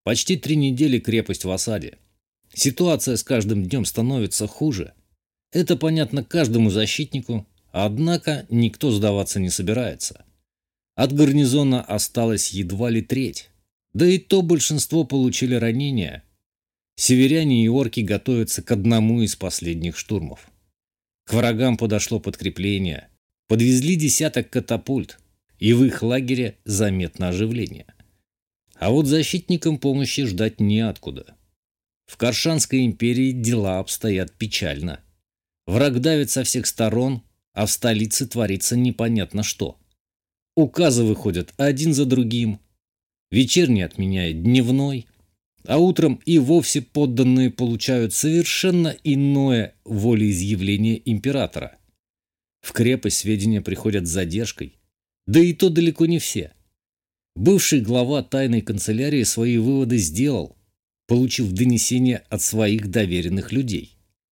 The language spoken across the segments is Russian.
Почти 3 недели крепость в осаде. Ситуация с каждым днем становится хуже. Это понятно каждому защитнику, однако никто сдаваться не собирается. От гарнизона осталась едва ли треть. Да и то большинство получили ранения. Северяне и орки готовятся к одному из последних штурмов. К врагам подошло подкрепление. Подвезли десяток катапульт, и в их лагере заметно оживление. А вот защитникам помощи ждать неоткуда. В Каршанской империи дела обстоят печально. Враг давит со всех сторон, а в столице творится непонятно что. Указы выходят один за другим. Вечерний отменяет дневной, а утром и вовсе подданные получают совершенно иное волеизъявление императора. В крепость сведения приходят с задержкой, да и то далеко не все. Бывший глава тайной канцелярии свои выводы сделал, получив донесение от своих доверенных людей.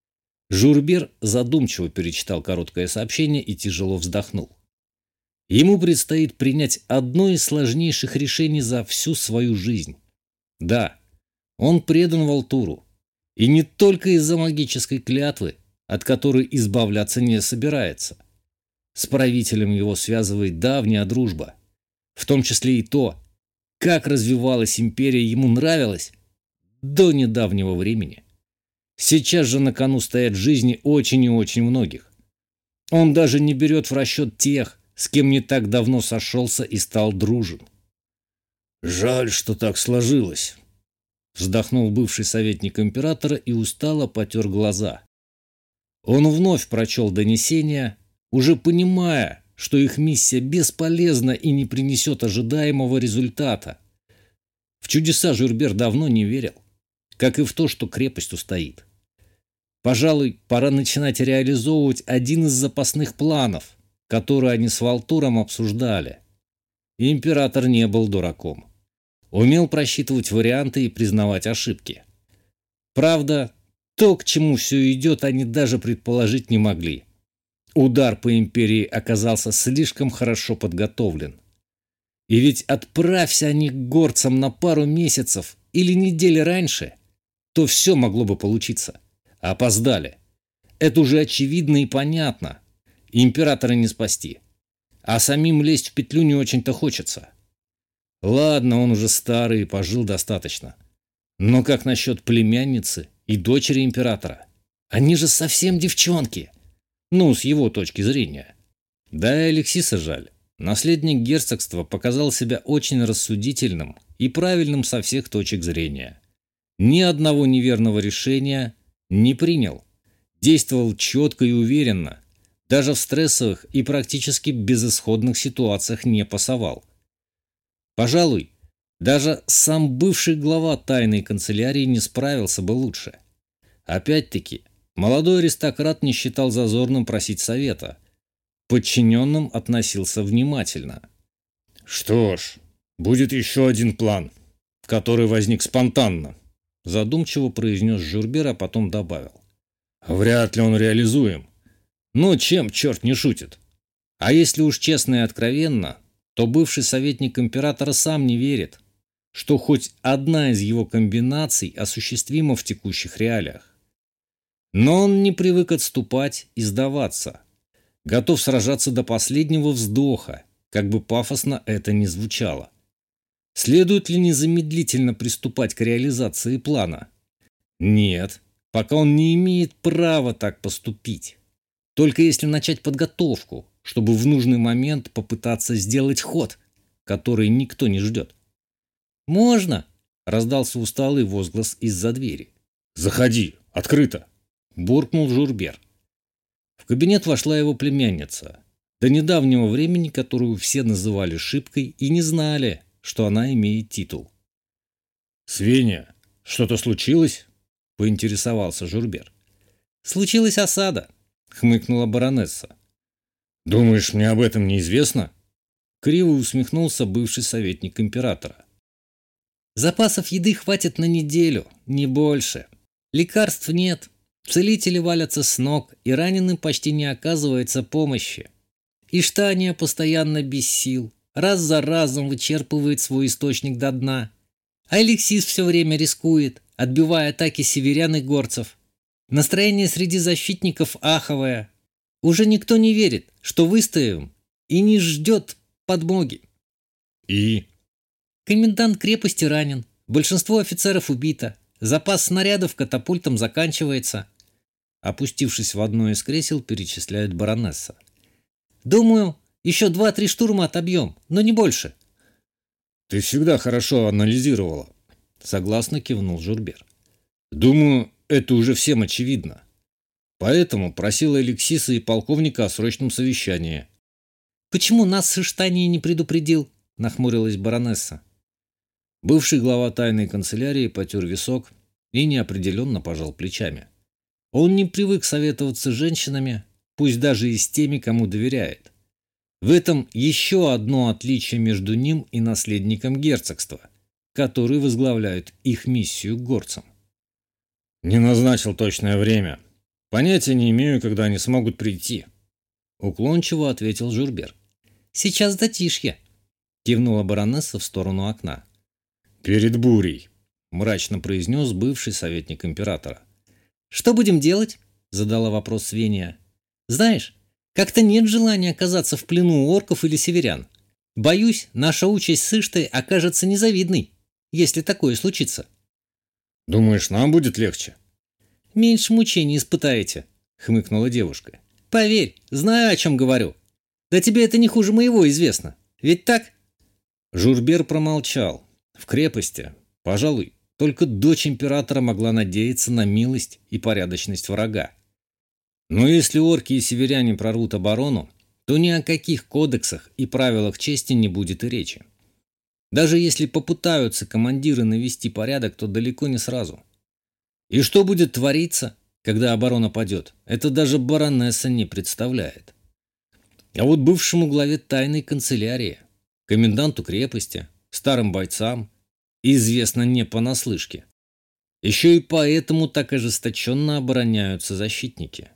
Журбер задумчиво перечитал короткое сообщение и тяжело вздохнул. Ему предстоит принять одно из сложнейших решений за всю свою жизнь. Да, он предан Валтуру. И не только из-за магической клятвы, от которой избавляться не собирается. С правителем его связывает давняя дружба. В том числе и то, как развивалась империя, ему нравилось до недавнего времени. Сейчас же на кону стоят жизни очень и очень многих. Он даже не берет в расчет тех, с кем не так давно сошелся и стал дружен. «Жаль, что так сложилось», — вздохнул бывший советник императора и устало потер глаза. Он вновь прочел донесения, уже понимая, что их миссия бесполезна и не принесет ожидаемого результата. В чудеса Журбер давно не верил, как и в то, что крепость устоит. Пожалуй, пора начинать реализовывать один из запасных планов, которые они с Валтуром обсуждали. Император не был дураком. Умел просчитывать варианты и признавать ошибки. Правда, то, к чему все идет, они даже предположить не могли. Удар по империи оказался слишком хорошо подготовлен. И ведь отправься они к горцам на пару месяцев или недели раньше, то все могло бы получиться. Опоздали. Это уже очевидно и понятно. Императора не спасти. А самим лезть в петлю не очень-то хочется. Ладно, он уже старый и пожил достаточно. Но как насчет племянницы и дочери императора? Они же совсем девчонки. Ну, с его точки зрения. Да и Алексиса жаль. Наследник герцогства показал себя очень рассудительным и правильным со всех точек зрения. Ни одного неверного решения не принял. Действовал четко и уверенно. Даже в стрессовых и практически безысходных ситуациях не пасовал. Пожалуй, даже сам бывший глава тайной канцелярии не справился бы лучше. Опять-таки, молодой аристократ не считал зазорным просить совета. К подчиненным относился внимательно. «Что ж, будет еще один план, который возник спонтанно», задумчиво произнес Журбер, а потом добавил. «Вряд ли он реализуем. Но чем черт не шутит? А если уж честно и откровенно, то бывший советник императора сам не верит, что хоть одна из его комбинаций осуществима в текущих реалиях. Но он не привык отступать и сдаваться. Готов сражаться до последнего вздоха, как бы пафосно это ни звучало. Следует ли незамедлительно приступать к реализации плана? Нет, пока он не имеет права так поступить. Только если начать подготовку, чтобы в нужный момент попытаться сделать ход, который никто не ждет. «Можно?» – раздался усталый возглас из-за двери. «Заходи, открыто!» – буркнул Журбер. В кабинет вошла его племянница, до недавнего времени которую все называли шибкой и не знали, что она имеет титул. «Свеня, что-то случилось?» – поинтересовался Журбер. «Случилась осада», – хмыкнула баронесса. «Думаешь, мне об этом неизвестно?» Криво усмехнулся бывший советник императора. «Запасов еды хватит на неделю, не больше. Лекарств нет, целители валятся с ног, и раненым почти не оказывается помощи. Иштания постоянно без сил, раз за разом вычерпывает свой источник до дна. А Алексис все время рискует, отбивая атаки северян и горцев. Настроение среди защитников аховое. Уже никто не верит, что выстоим, и не ждет подмоги. И? Комендант крепости ранен, большинство офицеров убито, запас снарядов катапультом заканчивается. Опустившись в одно из кресел, перечисляет баронесса. Думаю, еще 2-3 штурма отобьем, но не больше. Ты всегда хорошо анализировала. Согласно кивнул Журбер. Думаю, это уже всем очевидно. Поэтому просила Алексиса и полковника о срочном совещании. Почему нас с Иштанией не предупредил? Нахмурилась баронесса. Бывший глава тайной канцелярии потер висок и неопределенно пожал плечами. Он не привык советоваться с женщинами, пусть даже и с теми, кому доверяет. В этом еще одно отличие между ним и наследником герцогства, который возглавляет их миссию к горцам. «Не назначил точное время. Понятия не имею, когда они смогут прийти», — уклончиво ответил Журбер. «Сейчас затишье», — кивнула баронесса в сторону окна. «Перед бурей», — мрачно произнес бывший советник императора. «Что будем делать?» — задала вопрос Свения. «Знаешь, как-то нет желания оказаться в плену у орков или северян. Боюсь, наша участь с Иштой окажется незавидной, если такое случится». «Думаешь, нам будет легче?» «Меньше мучений испытаете», — хмыкнула девушка. «Поверь, знаю, о чем говорю. Да тебе это не хуже моего известно. Ведь так?» Журбер промолчал. В крепости, пожалуй, только дочь императора могла надеяться на милость и порядочность врага. Но если орки и северяне прорвут оборону, то ни о каких кодексах и правилах чести не будет и речи. Даже если попытаются командиры навести порядок, то далеко не сразу. И что будет твориться, когда оборона падет, это даже баронесса не представляет. А вот бывшему главе тайной канцелярии, коменданту крепости, старым бойцам, известно не понаслышке. Еще и поэтому так ожесточенно обороняются защитники.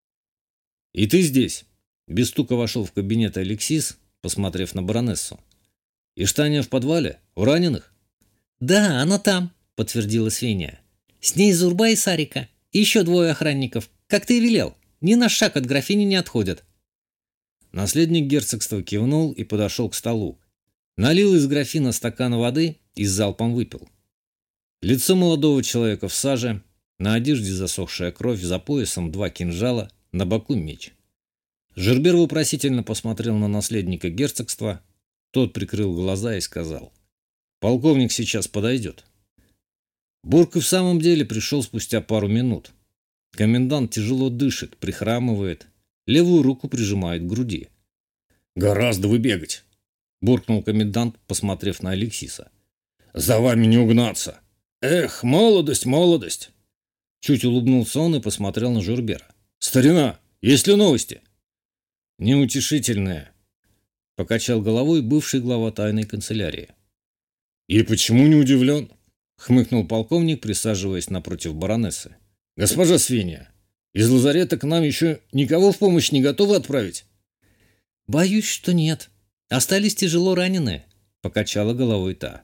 «И ты здесь?» – без стука вошел в кабинет Алексис, посмотрев на баронессу. «Иштания в подвале? У раненых?» «Да, она там», — подтвердила Свения. «С ней Зурба и Сарика, и еще 2 охранников, как ты и велел. Ни на шаг от графини не отходят». Наследник герцогства кивнул и подошел к столу. Налил из графина стакан воды и залпом выпил. Лицо молодого человека в саже, на одежде засохшая кровь, за поясом 2 кинжала, на боку меч. Журбер вопросительно посмотрел на наследника герцогства. Тот прикрыл глаза и сказал: «Полковник сейчас подойдет». Бург и в самом деле пришел спустя пару минут. Комендант тяжело дышит, прихрамывает, левую руку прижимает к груди. «Гораздо вы бегать», — буркнул комендант, посмотрев на Алексиса. «За вами не угнаться! Эх, молодость, молодость!» Чуть улыбнулся он и посмотрел на Журбера. «Старина, есть ли новости?» «Неутешительные», — покачал головой бывший глава тайной канцелярии. «И почему не удивлен?» — хмыкнул полковник, присаживаясь напротив баронессы. «Госпожа Свинья, из лазарета к нам еще никого в помощь не готовы отправить?» «Боюсь, что нет. Остались тяжело раненые», — покачала головой та.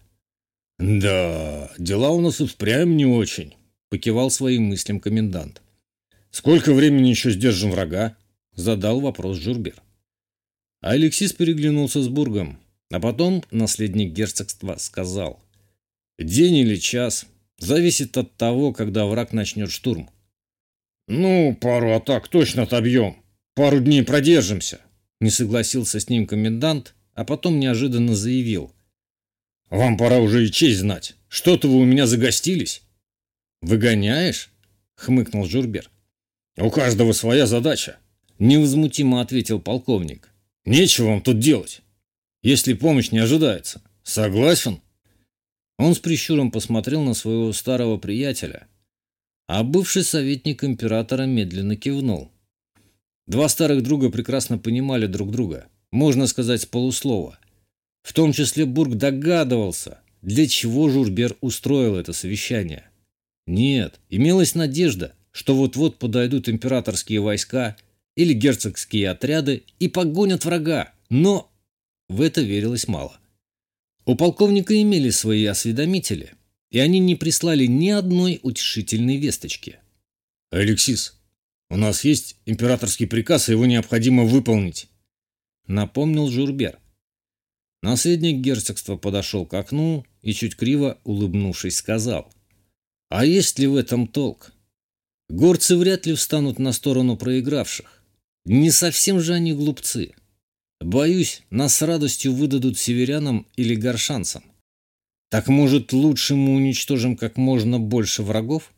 «Да, дела у нас и впрямь не очень», — покивал своим мыслям комендант. «Сколько времени еще сдержим врага?» — задал вопрос Журбер. Алексис переглянулся с Бургом, а потом наследник герцогства сказал: «День или час, зависит от того, когда враг начнет штурм». «Ну, пару атак точно отобьем, пару дней продержимся», — не согласился с ним комендант, а потом неожиданно заявил: «Вам пора уже и честь знать, что-то вы у меня загостились». «Выгоняешь?» — хмыкнул Журбер. «У каждого своя задача», — невозмутимо ответил полковник. «Нечего вам тут делать, если помощь не ожидается. Согласен?» Он с прищуром посмотрел на своего старого приятеля, а бывший советник императора медленно кивнул. 2 старых друга прекрасно понимали друг друга, можно сказать, с полуслова. В том числе Бург догадывался, для чего Журбер устроил это совещание. Нет, имелась надежда, что вот-вот подойдут императорские войска или герцогские отряды и погонят врага, но в это верилось мало. У полковника имели свои осведомители, и они не прислали ни одной утешительной весточки. «Алексис, у нас есть императорский приказ, и его необходимо выполнить», — напомнил Журбер. Наследник герцогства подошел к окну и, чуть криво улыбнувшись, сказал: «А есть ли в этом толк? Горцы вряд ли встанут на сторону проигравших. Не совсем же они глупцы. Боюсь, нас с радостью выдадут северянам или горшанцам. Так, может, лучше мы уничтожим как можно больше врагов?»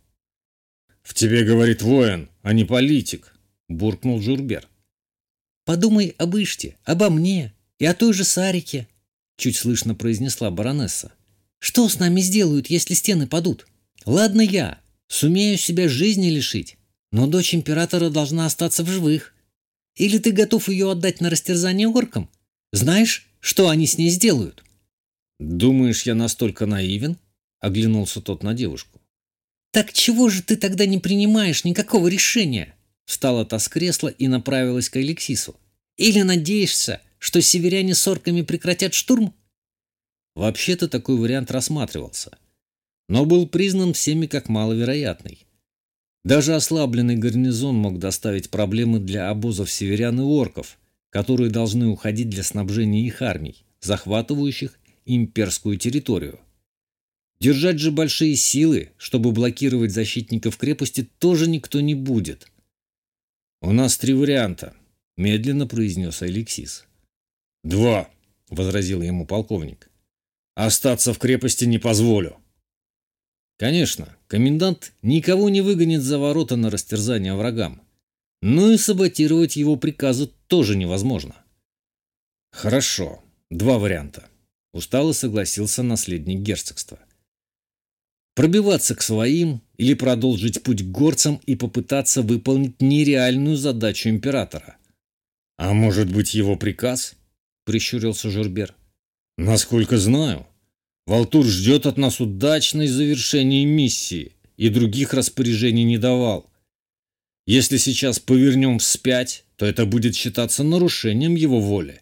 «В тебе говорит воин, а не политик», — буркнул Журбер. «Подумай об Иште, обо мне и о той же Сарике», — чуть слышно произнесла баронесса. «Что с нами сделают, если стены падут? Ладно, я сумею себя жизни лишить, но дочь императора должна остаться в живых. Или ты готов ее отдать на растерзание оркам? Знаешь, что они с ней сделают?» «Думаешь, я настолько наивен?» — оглянулся тот на девушку. «Так чего же ты тогда не принимаешь никакого решения?» Встала та с кресла и направилась к Алексису. «Или надеешься, что северяне с орками прекратят штурм?» Вообще-то такой вариант рассматривался, но был признан всеми как маловероятный. Даже ослабленный гарнизон мог доставить проблемы для обозов северян и орков, которые должны уходить для снабжения их армий, захватывающих имперскую территорию. Держать же большие силы, чтобы блокировать защитников крепости, тоже никто не будет. «У нас 3 варианта», — медленно произнес Алексис. «2», — возразил ему полковник. «Остаться в крепости не позволю». Конечно, комендант никого не выгонит за ворота на растерзание врагам, но и саботировать его приказы тоже невозможно. «Хорошо, 2 варианта», — устало согласился наследник герцогства. Пробиваться к своим или продолжить путь к горцам и попытаться выполнить нереальную задачу императора. «А может быть, его приказ?» — прищурился Журбер. «Насколько знаю, Валтур ждет от нас удачной завершения миссии и других распоряжений не давал. Если сейчас повернем вспять, то это будет считаться нарушением его воли».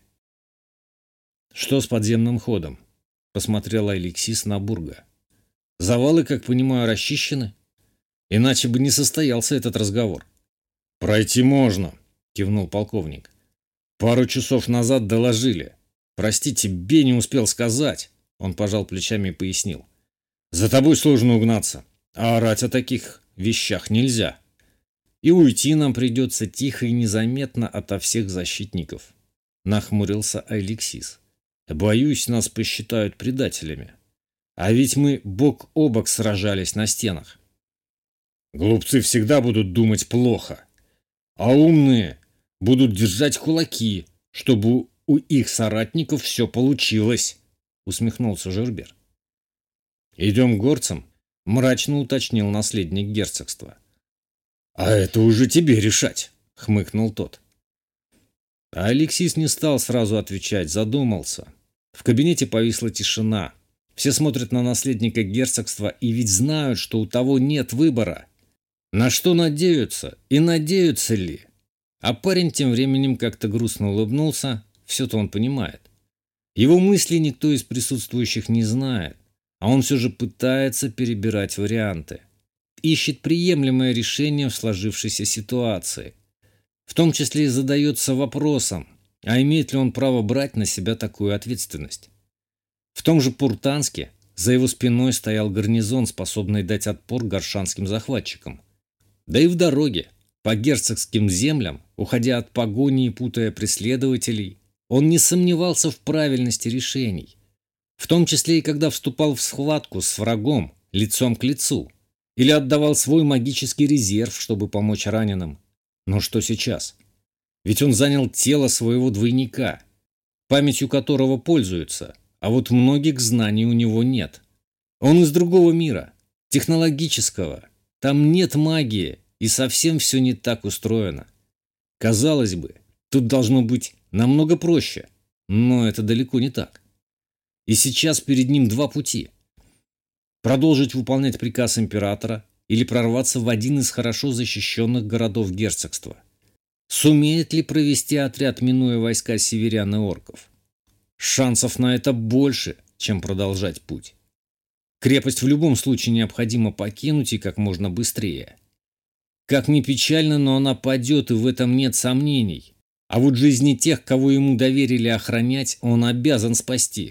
«Что с подземным ходом?» — посмотрел Алексис на Бурга. «Завалы, как понимаю, расчищены? Иначе бы не состоялся этот разговор». «Пройти можно», — кивнул полковник. «Пару часов назад доложили. Простите, Бе не успел сказать». Он пожал плечами и пояснил. «За тобой сложно угнаться, а орать о таких вещах нельзя. И уйти нам придется тихо и незаметно ото всех защитников», — нахмурился Алексис. «Боюсь, нас посчитают предателями. А ведь мы бок о бок сражались на стенах». «Глупцы всегда будут думать плохо, а умные будут держать кулаки, чтобы у их соратников все получилось», — усмехнулся Журбер. «Идем к горцам?» — мрачно уточнил наследник герцогства. «А это уже тебе решать», — хмыкнул тот. А Алексис не стал сразу отвечать, задумался. В кабинете повисла тишина. Все смотрят на наследника герцогства и ведь знают, что у того нет выбора. На что надеются и надеются ли? А парень тем временем как-то грустно улыбнулся, все-то он понимает. Его мысли никто из присутствующих не знает, а он все же пытается перебирать варианты. Ищет приемлемое решение в сложившейся ситуации. В том числе и задается вопросом, а имеет ли он право брать на себя такую ответственность. В том же Пуртанске за его спиной стоял гарнизон, способный дать отпор горшанским захватчикам. Да и в дороге, по герцогским землям, уходя от погони и путая преследователей, он не сомневался в правильности решений. В том числе и когда вступал в схватку с врагом лицом к лицу или отдавал свой магический резерв, чтобы помочь раненым. Но что сейчас? Ведь он занял тело своего двойника, памятью которого пользуются, а вот многих знаний у него нет. Он из другого мира, технологического. Там нет магии, и совсем все не так устроено. Казалось бы, тут должно быть намного проще, но это далеко не так. И сейчас перед ним 2 пути. Продолжить выполнять приказ императора или прорваться в один из хорошо защищенных городов герцогства. Сумеет ли провести отряд, минуя войска северян и орков? Шансов на это больше, чем продолжать путь. Крепость в любом случае необходимо покинуть и как можно быстрее. Как ни печально, но она падет, и в этом нет сомнений. А вот жизни тех, кого ему доверили охранять, он обязан спасти.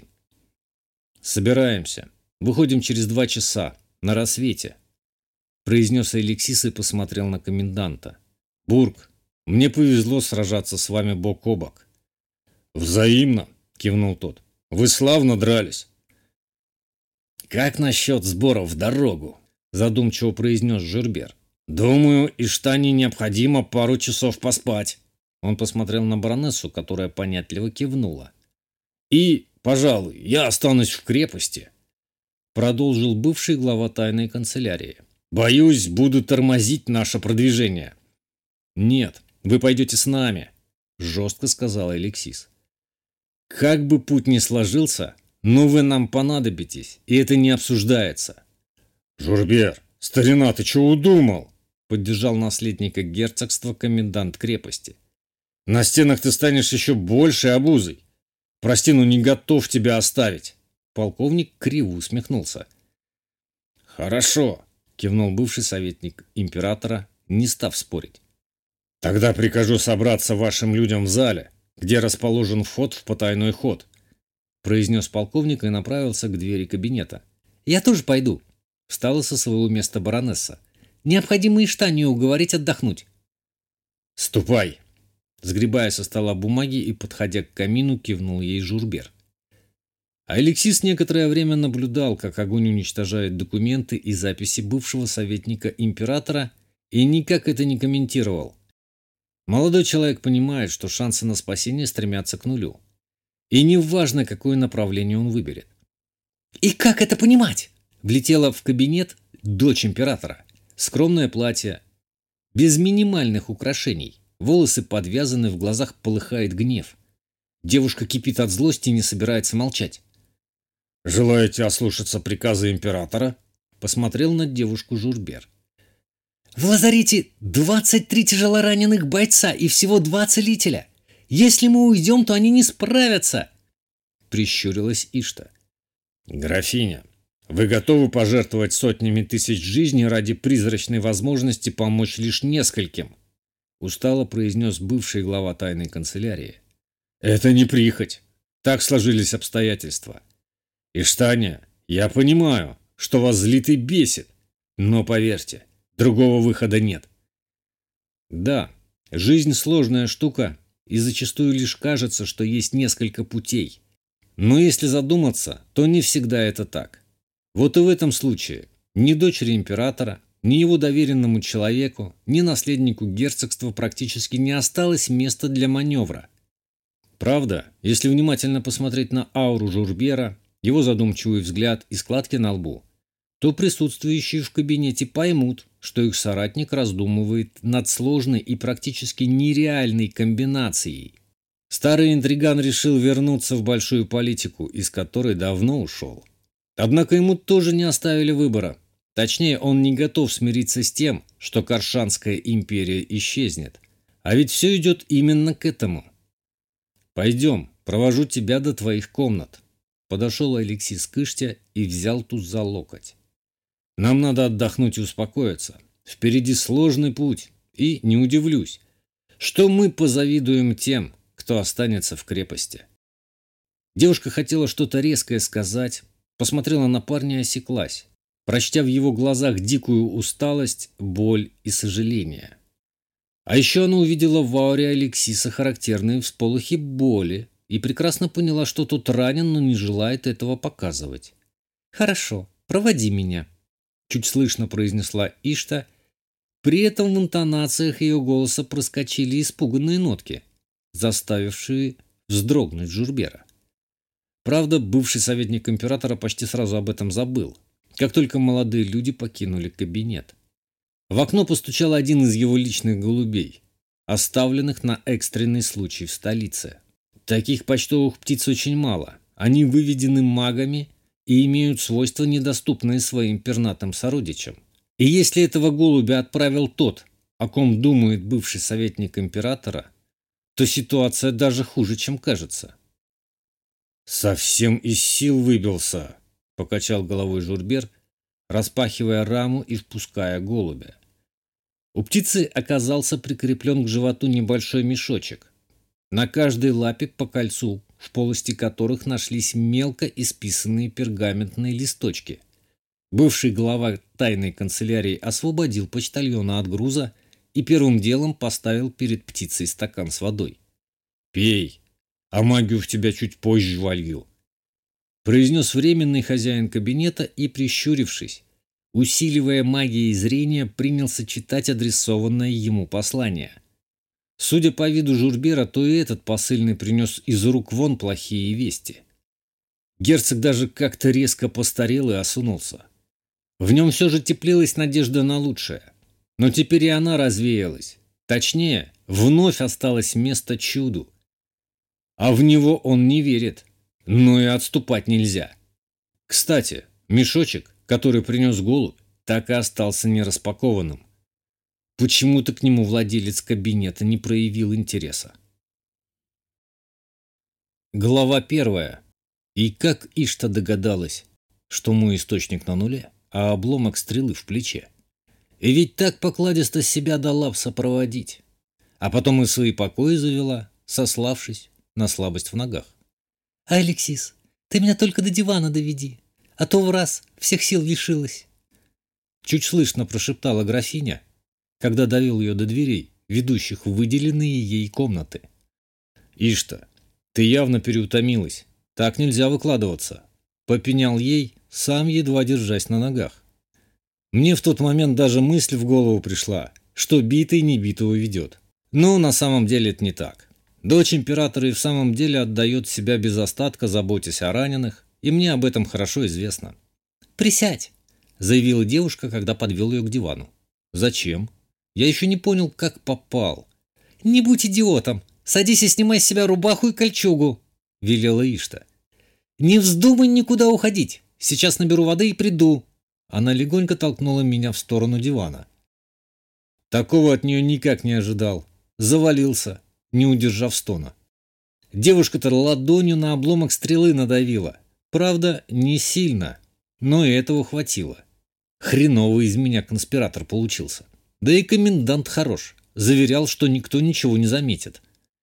Собираемся. Выходим через 2 часа, на рассвете, произнес Алексис и посмотрел на коменданта. Бург, мне повезло сражаться с вами бок о бок. Взаимно, кивнул тот. Вы славно дрались. Как насчет сборов в дорогу? Задумчиво произнес Жюрбер. Думаю, Иштане необходимо пару часов поспать. Он посмотрел на баронессу, которая понятливо кивнула. И, пожалуй, я останусь в крепости, продолжил бывший глава тайной канцелярии. Боюсь, буду тормозить наше продвижение. Нет, вы пойдете с нами, жестко сказал Алексис. Как бы путь ни сложился, но вы нам понадобитесь, и это не обсуждается. Журбер, старина, ты чего удумал? Поддержал наследника герцогства комендант крепости. На стенах ты станешь еще большей обузой. Прости, но не готов тебя оставить. Полковник криво усмехнулся. Хорошо, кивнул бывший советник императора, не став спорить. Тогда прикажу собраться вашим людям в зале, где расположен вход в потайной ход, произнес полковник и направился к двери кабинета. Я тоже пойду, встала со своего места баронесса. Необходимо Иштанию уговорить отдохнуть. Ступай, сгребая со стола бумаги и подходя к камину, кивнул ей Журбер. Алексис некоторое время наблюдал, как огонь уничтожает документы и записи бывшего советника императора, и никак это не комментировал. Молодой человек понимает, что шансы на спасение стремятся к нулю. И неважно, какое направление он выберет. «И как это понимать?» Влетела в кабинет дочь императора. Скромное платье, без минимальных украшений. Волосы подвязаны, в глазах полыхает гнев. Девушка кипит от злости и не собирается молчать. «Желаете ослушаться приказа императора?» Посмотрел на девушку Журбер. «В лазарете 23 тяжелораненых бойца и всего 2 целителя. Если мы уйдем, то они не справятся!» Прищурилась Ишта. «Графиня, вы готовы пожертвовать сотнями тысяч жизней ради призрачной возможности помочь лишь нескольким?» Устало произнес бывший глава тайной канцелярии. «Это не прихоть. Так сложились обстоятельства. Иштания, я понимаю, что вас злит и бесит, но поверьте, другого выхода нет. Да, жизнь сложная штука, и зачастую лишь кажется, что есть несколько путей. Но если задуматься, то не всегда это так. Вот и в этом случае ни дочери императора, ни его доверенному человеку, ни наследнику герцогства практически не осталось места для маневра. Правда, если внимательно посмотреть на ауру Журбера, его задумчивый взгляд и складки на лбу, то присутствующие в кабинете поймут, что их соратник раздумывает над сложной и практически нереальной комбинацией. Старый интриган решил вернуться в большую политику, из которой давно ушел. Однако ему тоже не оставили выбора. Точнее, он не готов смириться с тем, что Каршанская империя исчезнет. А ведь все идет именно к этому. «Пойдем, провожу тебя до твоих комнат». Подошел Алексис к Иште и взял ту за локоть. «Нам надо отдохнуть и успокоиться. Впереди сложный путь, и не удивлюсь, что мы позавидуем тем, кто останется в крепости». Девушка хотела что-то резкое сказать, посмотрела на парня и осеклась, прочтя в его глазах дикую усталость, боль и сожаление. А еще она увидела в ауре Алексиса характерные всполохи боли и прекрасно поняла, что тот ранен, но не желает этого показывать. «Хорошо, проводи меня», – чуть слышно произнесла Ишта. При этом в интонациях ее голоса проскочили испуганные нотки, заставившие вздрогнуть Журбера. Правда, бывший советник императора почти сразу об этом забыл, как только молодые люди покинули кабинет. В окно постучал один из его личных голубей, оставленных на экстренный случай в столице. Таких почтовых птиц очень мало. Они выведены магами и имеют свойства, недоступные своим пернатым сородичам. И если этого голубя отправил тот, о ком думает бывший советник императора, то ситуация даже хуже, чем кажется. «Совсем из сил выбился», покачал головой Журбер, распахивая раму и впуская голубя. У птицы оказался прикреплен к животу небольшой мешочек. На каждой лапе по кольцу, в полости которых нашлись мелко исписанные пергаментные листочки. Бывший глава тайной канцелярии освободил почтальона от груза и первым делом поставил перед птицей стакан с водой. «Пей, а магию в тебя чуть позже волью», — произнес временный хозяин кабинета и, прищурившись, усиливая магией зрения, принялся читать адресованное ему послание. Судя по виду Журбера, то и этот посыльный принес из рук вон плохие вести. Герцог даже как-то резко постарел и осунулся. В нем все же теплилась надежда на лучшее. Но теперь и она развеялась. Точнее, вновь осталось место чуду. А в него он не верит. Но и отступать нельзя. Кстати, мешочек, который принес голубь, так и остался нераспакованным. Почему-то к нему владелец кабинета не проявил интереса. Глава 1. И как Ишта догадалась, что мой источник на нуле, а обломок стрелы в плече. И ведь так покладисто себя дала сопроводить. А потом и свои покои завела, сославшись на слабость в ногах. «Алексис, ты меня только до дивана доведи, а то в раз всех сил лишилась». Чуть слышно прошептала графиня, когда довел ее до дверей, ведущих в выделенные ей комнаты. «Ишта, ты явно переутомилась. Так нельзя выкладываться», — попенял ей, сам едва держась на ногах. Мне в тот момент даже мысль в голову пришла, что битый не битого ведет. Но на самом деле это не так. Дочь императора и в самом деле отдает себя без остатка, заботясь о раненых, и мне об этом хорошо известно. «Присядь», — заявила девушка, когда подвел ее к дивану. «Зачем? Я еще не понял, как попал». «Не будь идиотом, садись и снимай с себя рубаху и кольчугу», — велела Ишта. «Не вздумай никуда уходить, сейчас наберу воды и приду». Она легонько толкнула меня в сторону дивана. Такого от нее никак не ожидал. Завалился, не удержав стона. Девушка-то ладонью на обломок стрелы надавила. Правда, не сильно, но и этого хватило. Хреновый из меня конспиратор получился. Да и комендант хорош. Заверял, что никто ничего не заметит.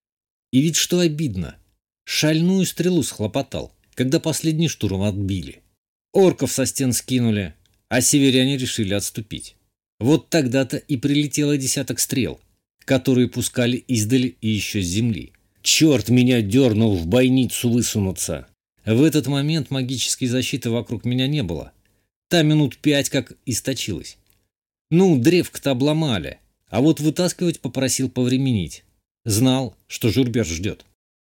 И ведь что обидно, шальную стрелу схлопотал, когда последний штурм отбили. Орков со стен скинули, а северяне решили отступить. Вот тогда-то и прилетело десяток стрел, которые пускали издали и еще с земли. Черт меня дернул в бойницу высунуться. В этот момент магической защиты вокруг меня не было. Та минут 5 как источилась. Ну, древко-то обломали, а вот вытаскивать попросил повременить. Знал, что Журбер ждет.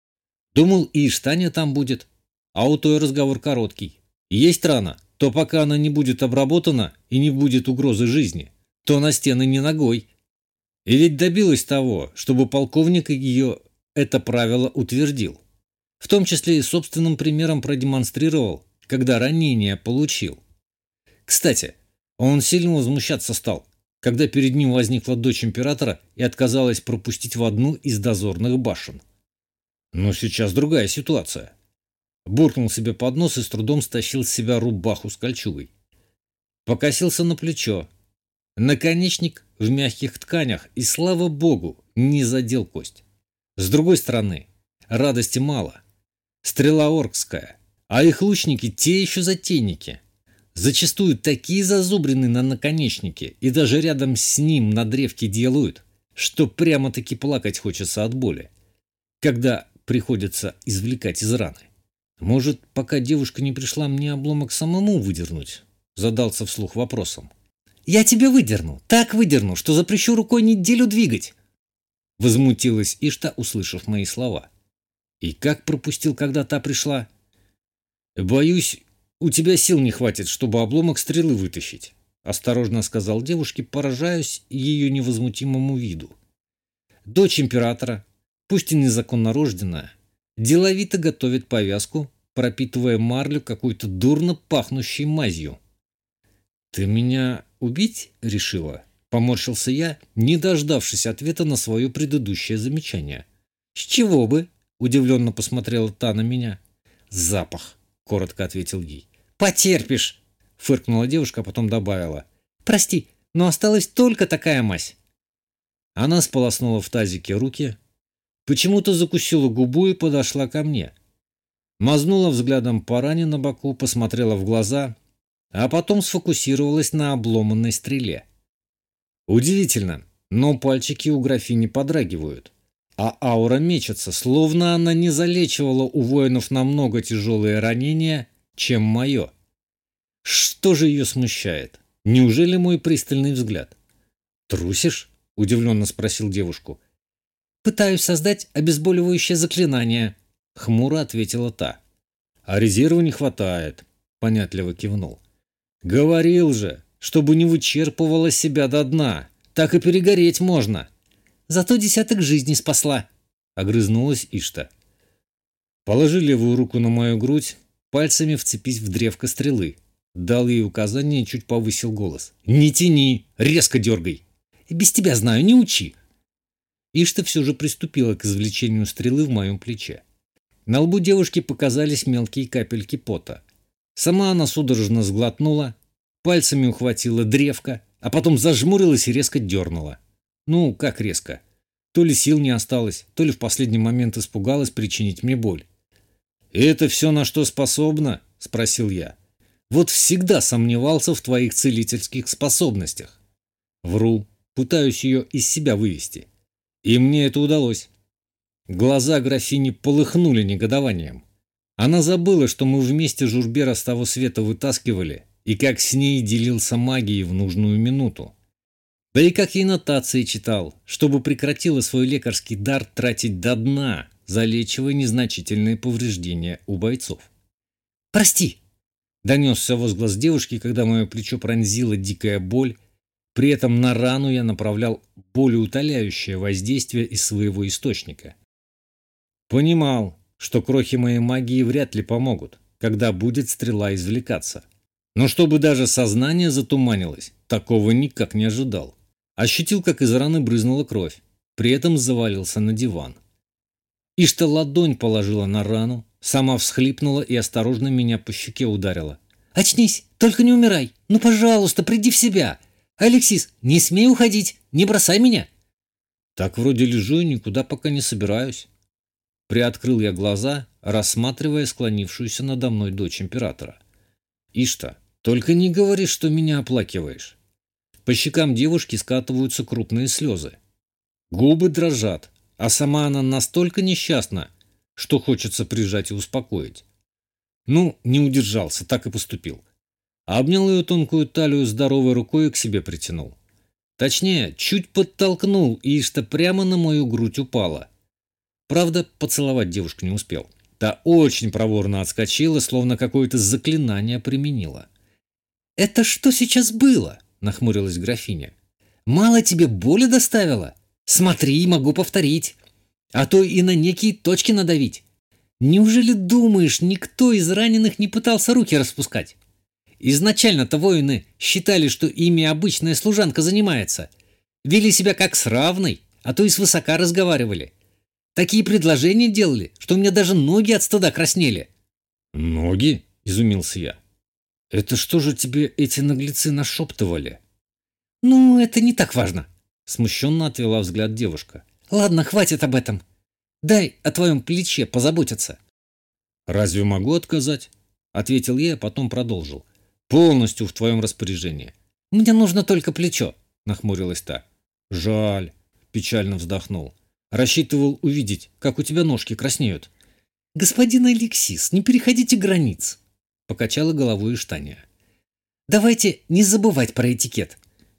Думал, и Иштаня там будет, а у той разговор короткий. Есть рана, то пока она не будет обработана и не будет угрозы жизни, то на стены не ногой. И ведь добилась того, чтобы полковник ее это правило утвердил. В том числе и собственным примером продемонстрировал, когда ранение получил. Кстати, он сильно возмущаться стал, когда перед ним возникла дочь императора и отказалась пропустить в одну из дозорных башен. Но сейчас другая ситуация. Буркнул себе под нос и с трудом стащил с себя рубаху с кольчугой. Покосился на плечо. Наконечник в мягких тканях и, слава богу, не задел кость. С другой стороны, радости мало. Стрела оркская, а их лучники те еще затейники. Зачастую такие зазубрины на наконечнике и даже рядом с ним на древке делают, что прямо-таки плакать хочется от боли, когда приходится извлекать из раны. Может, пока девушка не пришла, мне обломок самому выдернуть? Задался вслух вопросом. «Я тебе выдерну, так выдерну, что запрещу рукой неделю двигать», — возмутилась Ишта, услышав мои слова. И как пропустил, когда та пришла? «Боюсь, у тебя сил не хватит, чтобы обломок стрелы вытащить», — осторожно сказал девушке, поражаясь ее невозмутимому виду. Дочь императора, пусть и незаконно рожденная, деловито готовит повязку, пропитывая марлю какой-то дурно пахнущей мазью. «Ты меня убить решила?» — поморщился я, не дождавшись ответа на свое предыдущее замечание. «С чего бы?» — удивленно посмотрела та на меня. «Запах», — коротко ответил ей. «Потерпишь», — фыркнула девушка, а потом добавила. «Прости, но осталась только такая мазь». Она сполоснула в тазике руки, почему-то закусила губу и подошла ко мне. Мазнула взглядом по ране на боку, посмотрела в глаза, а потом сфокусировалась на обломанной стреле. Удивительно, но пальчики у графини подрагивают, а аура мечется, словно она не залечивала у воинов намного тяжелые ранения, чем мое. Что же ее смущает? Неужели мой пристальный взгляд? «Трусишь?» – удивленно спросил девушку. «Пытаюсь создать обезболивающее заклинание», — хмуро ответила та. «А резерва не хватает», — понятливо кивнул. «Говорил же, чтобы не вычерпывала себя до дна, так и перегореть можно». «Зато десяток жизней спасла», — огрызнулась Ишта. Положи левую руку на мою грудь, пальцами вцепись в древко стрелы. Дал ей указание и чуть повысил голос. «Не тяни, резко дергай». «Без тебя знаю, не учи». Ишта все же приступила к извлечению стрелы в моем плече. На лбу девушки показались мелкие капельки пота. Сама она судорожно сглотнула, пальцами ухватила древко, а потом зажмурилась и резко дернула. Ну, как резко? То ли сил не осталось, то ли в последний момент испугалась причинить мне боль. «И это все, на что способна?» – спросил я. «Вот всегда сомневался в твоих целительских способностях». Вру, пытаюсь ее из себя вывести. И мне это удалось. Глаза графини полыхнули негодованием. Она забыла, что мы вместе Журбера с того света вытаскивали, и как с ней делился магией в нужную минуту. Да и как ей нотации читал, чтобы прекратила свой лекарский дар тратить до дна, залечивая незначительные повреждения у бойцов. «Прости», — донесся возглас девушки, когда мое плечо пронзила дикая боль. При этом на рану я направлял болеутоляющее воздействие из своего источника. Понимал, что крохи моей магии вряд ли помогут, когда будет стрела извлекаться. Но чтобы даже сознание затуманилось, такого никак не ожидал. Ощутил, как из раны брызнула кровь, при этом завалился на диван. Ишта ладонь положила на рану, сама всхлипнула и осторожно меня по щеке ударила. «Очнись, только не умирай! Ну, пожалуйста, приди в себя! Алексис, не смей уходить, не бросай меня!» Так вроде лежу и никуда пока не собираюсь. Приоткрыл я глаза, рассматривая склонившуюся надо мной дочь императора. «Ишта, только не говори, что меня оплакиваешь». По щекам девушки скатываются крупные слезы. Губы дрожат, а сама она настолько несчастна, что хочется прижать и успокоить. Ну, не удержался, так и поступил. Обнял ее тонкую талию здоровой рукой и к себе притянул. Точнее, чуть подтолкнул, и Ишта прямо на мою грудь упала. Правда, поцеловать девушку не успел. Та очень проворно отскочила, словно какое-то заклинание применила. «Это что сейчас было?» – нахмурилась графиня. «Мало тебе боли доставило? Смотри, могу повторить. А то и на некие точки надавить. Неужели думаешь, никто из раненых не пытался руки распускать? Изначально-то воины считали, что ими обычная служанка занимается. Вели себя как с равной, а то и свысока разговаривали. Такие предложения делали, что у меня даже ноги от стыда краснели». «Ноги?» – изумился я. «Это что же тебе эти наглецы нашептывали?» «Ну, это не так важно», – смущенно отвела взгляд девушка. «Ладно, хватит об этом. Дай о твоем плече позаботиться». «Разве могу отказать?» – ответил я, а потом продолжил. «Полностью в твоем распоряжении». «Мне нужно только плечо», – нахмурилась та. «Жаль», – печально вздохнул. «Рассчитывал увидеть, как у тебя ножки краснеют». «Господин Алексис, не переходите границ», — покачала головой Иштания. «Давайте не забывать про этикет».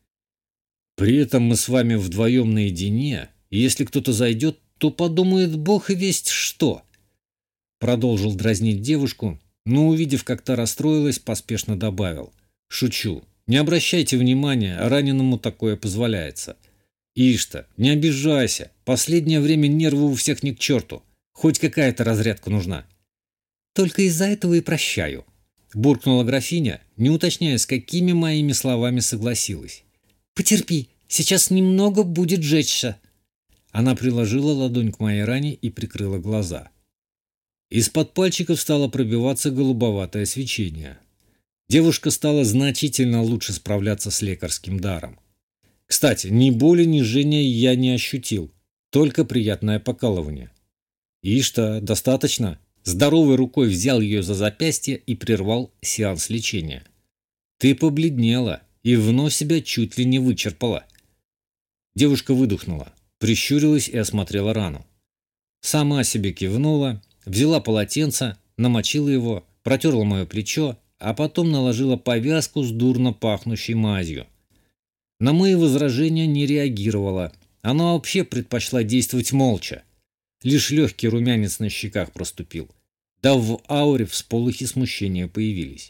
«При этом мы с вами вдвоем наедине, и если кто-то зайдет, то подумает бог и весть что». Продолжил дразнить девушку, но, увидев, как та расстроилась, поспешно добавил. «Шучу. Не обращайте внимания, раненому такое позволяется. Ишта, не обижайся. Последнее время нервы у всех ни к черту. Хоть какая-то разрядка нужна». «Только из-за этого и прощаю», — буркнула графиня, не уточняя, с какими моими словами согласилась. «Потерпи, сейчас немного будет жечься». Она приложила ладонь к моей ране и прикрыла глаза. Из-под пальчиков стало пробиваться голубоватое свечение. Девушка стала значительно лучше справляться с лекарским даром. Кстати, ни боли, ни жжения я не ощутил, только приятное покалывание. Ишь-то, достаточно. Здоровой рукой взял ее за запястье и прервал сеанс лечения. Ты побледнела и вновь себя чуть ли не вычерпала. Девушка выдохнула, прищурилась и осмотрела рану. Сама себе кивнула, взяла полотенце, намочила его, протерла мое плечо, а потом наложила повязку с дурно пахнущей мазью. На мои возражения не реагировала. Она вообще предпочла действовать молча. Лишь легкий румянец на щеках проступил. Да в ауре всполохи смущения появились.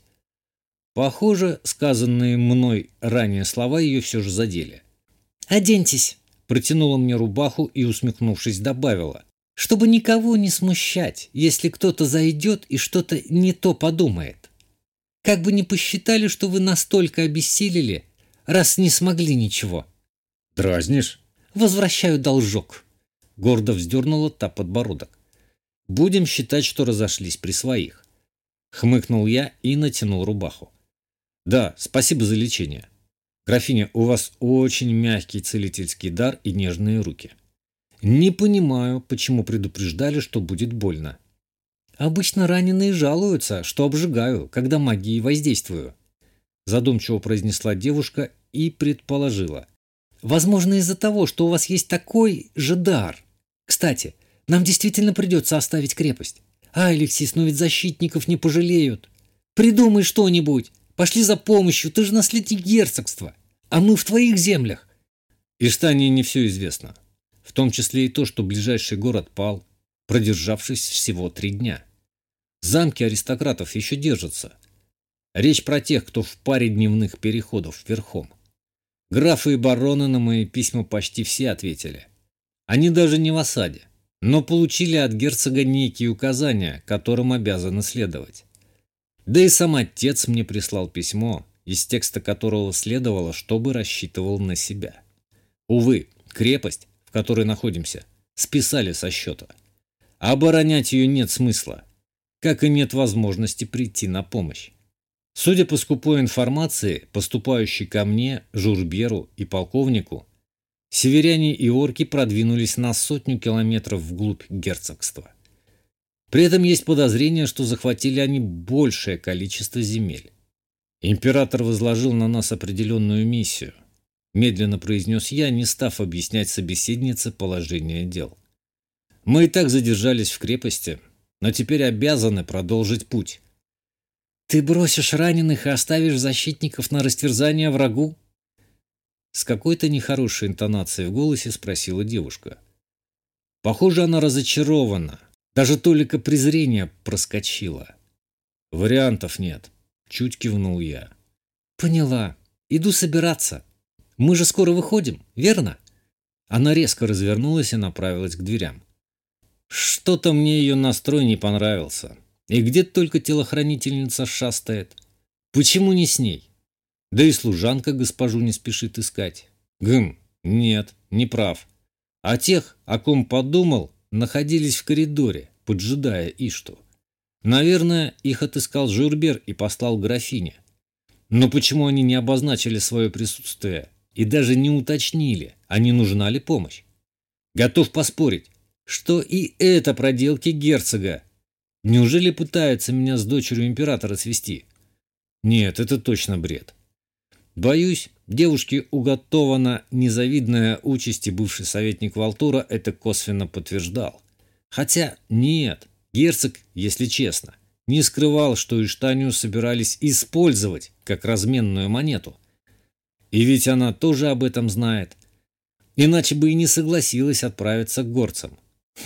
Похоже, сказанные мной ранее слова ее все же задели. «Оденьтесь», — протянула мне рубаху и, усмехнувшись, добавила. «чтобы никого не смущать, если кто-то зайдет и что-то не то подумает. Как бы ни посчитали, что вы настолько обессилели, раз не смогли ничего». «Дразнишь?» «Возвращаю должок», — гордо вздернула та подбородок. «Будем считать, что разошлись при своих». Хмыкнул я и натянул рубаху. «Да, спасибо за лечение. Графиня, у вас очень мягкий целительский дар и нежные руки. Не понимаю, почему предупреждали, что будет больно». «Обычно раненые жалуются, что обжигаю, когда магией воздействую», задумчиво произнесла девушка и предположила. «Возможно, из-за того, что у вас есть такой же дар. Кстати, нам действительно придется оставить крепость. А, Алексис, но ведь защитников не пожалеют. Придумай что-нибудь. Пошли за помощью, ты же наследник герцогства. А мы в твоих землях». Иштании не все известно. В том числе и то, что ближайший город пал, продержавшись всего 3 дня. Замки аристократов еще держатся. Речь про тех, кто в паре дневных переходов верхом. Графы и бароны на мои письма почти все ответили. Они даже не в осаде, но получили от герцога некие указания, которым обязаны следовать. Да и сам отец мне прислал письмо, из текста которого следовало, чтобы рассчитывал на себя. Увы, крепость, в которой находимся, списали со счета. Оборонять ее нет смысла, как и нет возможности прийти на помощь. Судя по скупой информации, поступающей ко мне, Журберу и полковнику, северяне и орки продвинулись на 100 километров вглубь герцогства. При этом есть подозрение, что захватили они большее количество земель. Император возложил на нас определенную миссию, медленно произнес я, не став объяснять собеседнице положение дел. Мы и так задержались в крепости, но теперь обязаны продолжить путь. «Ты бросишь раненых и оставишь защитников на растерзание врагу?» С какой-то нехорошей интонацией в голосе спросила девушка. Похоже, она разочарована. Даже только презрение проскочило. «Вариантов нет», — чуть кивнул я. «Поняла. Иду собираться. Мы же скоро выходим, верно?» Она резко развернулась и направилась к дверям. Что-то мне ее настрой не понравился. И где только телохранительница шастает? Почему не с ней? Да и служанка госпожу не спешит искать. Нет, не прав. А тех, о ком подумал, находились в коридоре, поджидая Ишту. Наверное, их отыскал Журбер и послал графине. Но почему они не обозначили свое присутствие и даже не уточнили, а не нужна ли помощь? Готов поспорить, что и это проделки герцога. Неужели пытаются меня с дочерью императора свести? Нет, это точно бред. Боюсь, девушке уготована незавидная участь, и бывший советник Валтура это косвенно подтверждал. Хотя нет, герцог, если честно, не скрывал, что Иштанию собирались использовать как разменную монету. И ведь она тоже об этом знает. Иначе бы и не согласилась отправиться к горцам.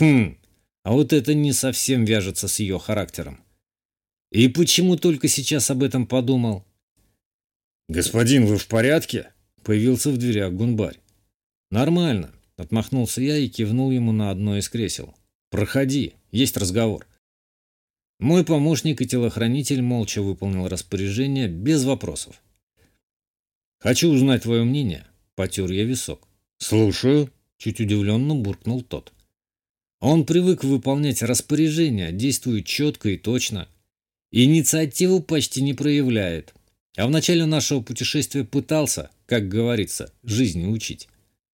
А вот это не совсем вяжется с ее характером. И почему только сейчас об этом подумал? «Господин, вы в порядке?» — появился в дверях Гунбарь. «Нормально», — отмахнулся я и кивнул ему на одно из кресел. «Проходи, есть разговор». Мой помощник и телохранитель молча выполнил распоряжение без вопросов. «Хочу узнать твое мнение», — потер я висок. «Слушаю», — чуть удивленно буркнул тот. Он привык выполнять распоряжения, действует четко и точно. Инициативу почти не проявляет, А в начале нашего путешествия пытался, как говорится, жизни учить.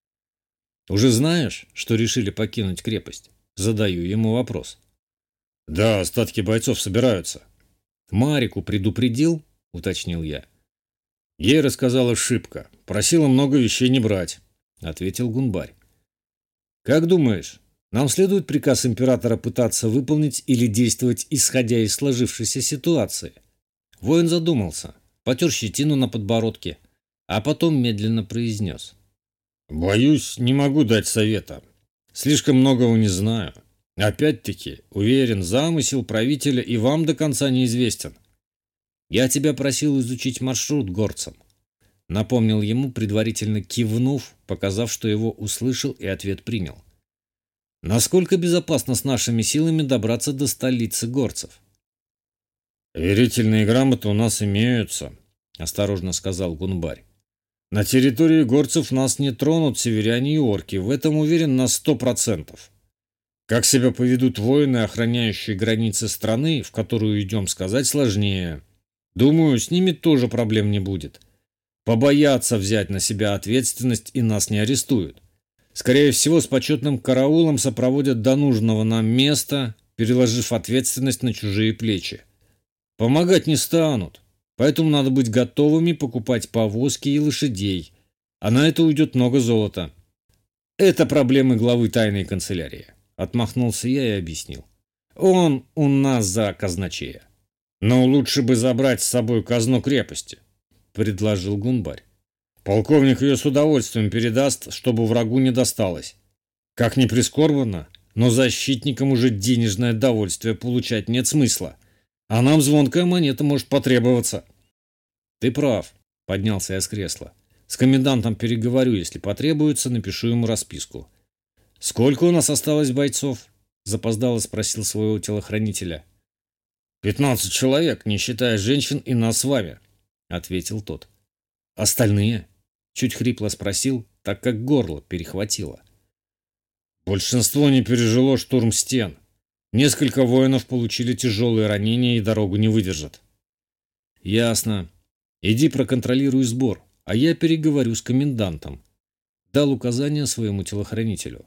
Уже знаешь, что решили покинуть крепость? Задаю ему вопрос. Да, остатки бойцов собираются. Марику предупредил, уточнил я. Ей рассказала шибко, просила много вещей не брать, ответил Гунбарь. Как думаешь, нам следует приказ императора пытаться выполнить или действовать, исходя из сложившейся ситуации? Воин задумался, потер щетину на подбородке, а потом медленно произнес. Боюсь, не могу дать совета. Слишком многого не знаю. Опять-таки, уверен, замысел правителя и вам до конца неизвестен. Я тебя просил изучить маршрут горцам. Напомнил ему, предварительно кивнув, показав, что его услышал и ответ принял. Насколько безопасно с нашими силами добраться до столицы горцев? Верительные грамоты у нас имеются, осторожно сказал Гунбарь. На территории горцев нас не тронут северяне и орки, в этом уверен на 100%. Как себя поведут воины, охраняющие границы страны, в которую идем, сказать сложнее. Думаю, с ними тоже проблем не будет. Побоятся взять на себя ответственность и нас не арестуют. Скорее всего, с почетным караулом сопроводят до нужного нам места, переложив ответственность на чужие плечи. Помогать не станут, поэтому надо быть готовыми покупать повозки и лошадей, а на это уйдет много золота. Это проблемы главы тайной канцелярии. Отмахнулся я и объяснил. Он у нас за казначея. Но лучше бы забрать с собой казну крепости, предложил Гунбарь. Полковник ее с удовольствием передаст, чтобы врагу не досталось. Как ни прискорбно, но защитникам уже денежное довольствие получать нет смысла, а нам звонкая монета может потребоваться. Ты прав, поднялся я с кресла. С комендантом переговорю, если потребуется, напишу ему расписку. «Сколько у нас осталось бойцов?» – запоздало спросил своего телохранителя. 15 человек, не считая женщин и нас с вами», – ответил тот. «Остальные?» – чуть хрипло спросил, так как горло перехватило. «Большинство не пережило штурм стен. Несколько воинов получили тяжелые ранения и дорогу не выдержат». «Ясно. Иди проконтролируй сбор, а я переговорю с комендантом», – дал указание своему телохранителю.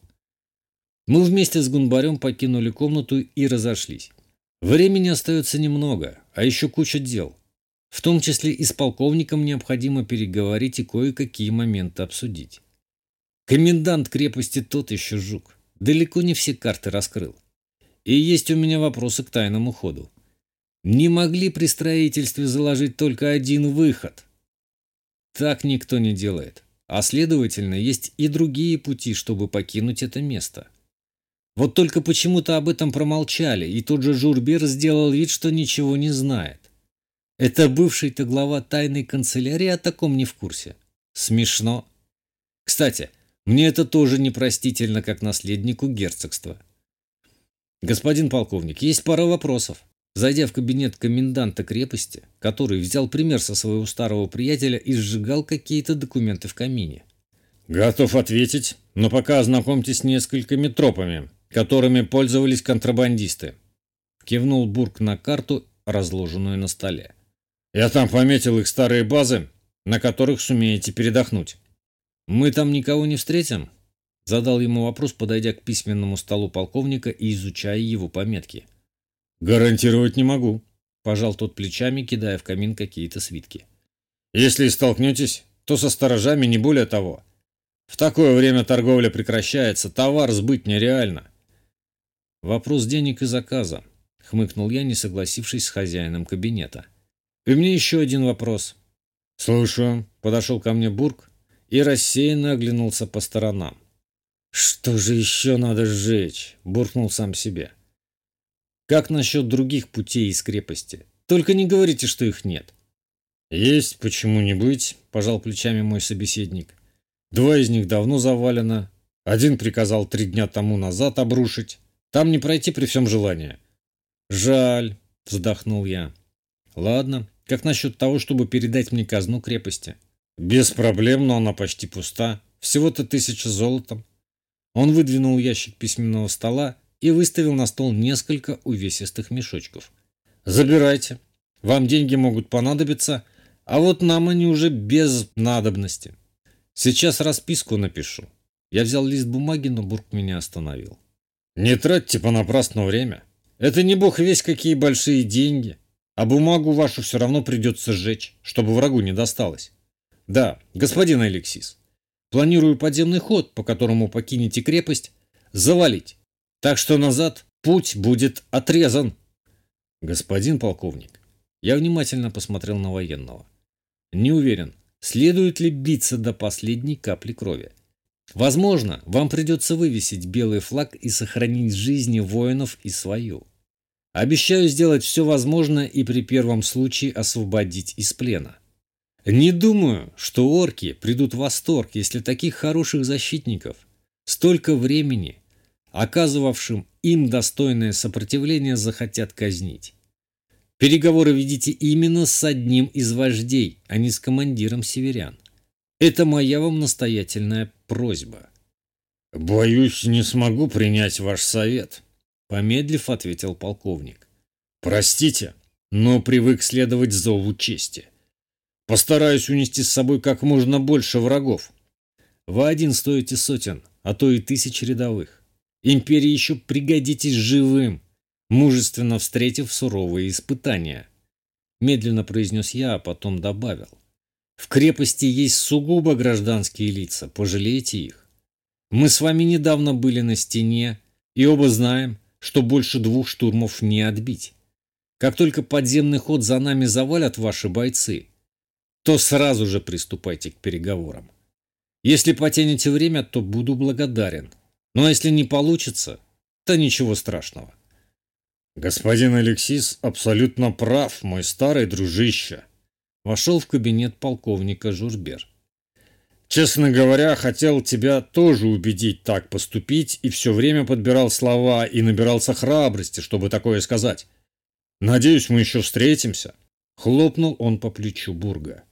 Мы вместе с Гунбарем покинули комнату и разошлись. Времени остается немного, а еще куча дел. В том числе и с полковником необходимо переговорить и кое-какие моменты обсудить. Комендант крепости тот еще жук. Далеко не все карты раскрыл. И есть у меня вопросы к тайному ходу. Не могли при строительстве заложить только один выход? Так никто не делает. А следовательно, есть и другие пути, чтобы покинуть это место. Вот только почему-то об этом промолчали, и тот же Журбер сделал вид, что ничего не знает. Это бывший-то глава тайной канцелярии о таком не в курсе. Смешно. Кстати, мне это тоже непростительно, как наследнику герцогства. Господин полковник, есть пара вопросов. Зайдя в кабинет коменданта крепости, который взял пример со своего старого приятеля и сжигал какие-то документы в камине. Готов ответить, но пока ознакомьтесь с несколькими тропами, которыми пользовались контрабандисты. Кивнул Бург на карту, разложенную на столе. Я там пометил их старые базы, на которых сумеете передохнуть. Мы там никого не встретим? Задал ему вопрос, подойдя к письменному столу полковника и изучая его пометки. Гарантировать не могу, пожал тот плечами, кидая в камин какие-то свитки. Если и столкнетесь, то со сторожами, не более того. В такое время торговля прекращается, товар сбыть нереально. Вопрос денег и заказа, хмыкнул я, не согласившись с хозяином кабинета. И мне еще один вопрос. Слушаю, подошел ко мне Бург и рассеянно оглянулся по сторонам. Что же еще надо сжечь? Буркнул сам себе. Как насчет других путей из крепости? Только не говорите, что их нет. Есть, почему не быть, пожал плечами мой собеседник. 2 из них давно завалено. Один приказал 3 дня тому назад обрушить. Там не пройти при всем желании. Жаль, вздохнул я. Ладно, как насчет того, чтобы передать мне казну крепости? Без проблем, но она почти пуста. Всего-то 1000 золотом. Он выдвинул ящик письменного стола и выставил на стол несколько увесистых мешочков. Забирайте. Вам деньги могут понадобиться, А вот нам они уже без надобности. Сейчас расписку напишу. Я взял лист бумаги, но Бург меня остановил. Не тратьте понапрасну время. Это не бог весть какие большие деньги. А бумагу вашу все равно придется сжечь, чтобы врагу не досталось. Да, господин Алексис, планирую подземный ход, по которому покинете крепость, завалить. Так что назад путь будет отрезан. Господин полковник, я внимательно посмотрел на военного. Не уверен, следует ли биться до последней капли крови. Возможно, вам придется вывесить белый флаг и сохранить жизни воинов и свою. Обещаю сделать все возможное и при первом случае освободить из плена. Не думаю, что орки придут в восторг, если таких хороших защитников, столько времени, оказывавшим им достойное сопротивление, захотят казнить. Переговоры ведите именно с одним из вождей, а не с командиром северян. Это моя вам настоятельная просьба. Боюсь, не смогу принять ваш совет, помедлив, ответил полковник. Простите, но привык следовать зову чести. Постараюсь унести с собой как можно больше врагов. Вы один стоите сотен, а то и тысяч рядовых. Империи еще пригодитесь живым, мужественно встретив суровые испытания. Медленно произнес я, а потом добавил. В крепости есть сугубо гражданские лица, пожалейте их. Мы с вами недавно были на стене и оба знаем, что больше 2 штурмов не отбить. Как только подземный ход за нами завалят ваши бойцы, то сразу же приступайте к переговорам. Если потянете время, то буду благодарен. Но если не получится, то ничего страшного. Господин Алексис абсолютно прав, мой старый дружище. Вошел в кабинет полковника Журбер. Честно говоря, хотел тебя тоже убедить так поступить и все время подбирал слова и набирался храбрости, чтобы такое сказать. Надеюсь, мы еще встретимся. Хлопнул он по плечу Бурга.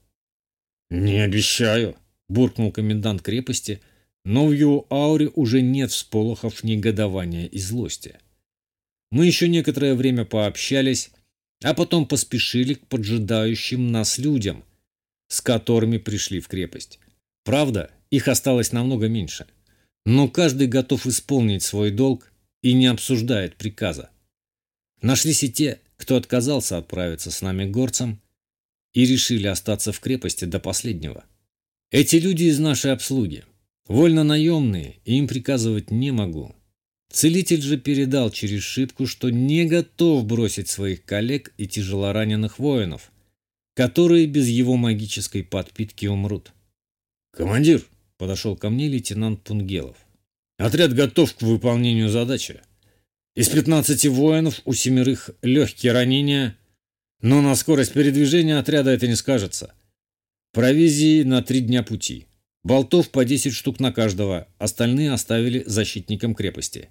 «Не обещаю», – буркнул комендант крепости, но в его ауре уже нет всполохов негодования и злости. Мы еще некоторое время пообщались, а потом поспешили к поджидающим нас людям, с которыми пришли в крепость. Правда, их осталось намного меньше, но каждый готов исполнить свой долг и не обсуждает приказа. Нашлись и те, кто отказался отправиться с нами к горцам, и решили остаться в крепости до последнего. Эти люди из нашей обслуги, вольно-наемные, и им приказывать не могу. Целитель же передал через шипку, что не готов бросить своих коллег и тяжелораненых воинов, которые без его магической подпитки умрут. «Командир!» – подошел ко мне лейтенант Пунгелов. «Отряд готов к выполнению задачи. Из 15 воинов у 7 легкие ранения, но на скорость передвижения отряда это не скажется. Провизии на 3 дня пути. Болтов по 10 штук на каждого, остальные оставили защитникам крепости».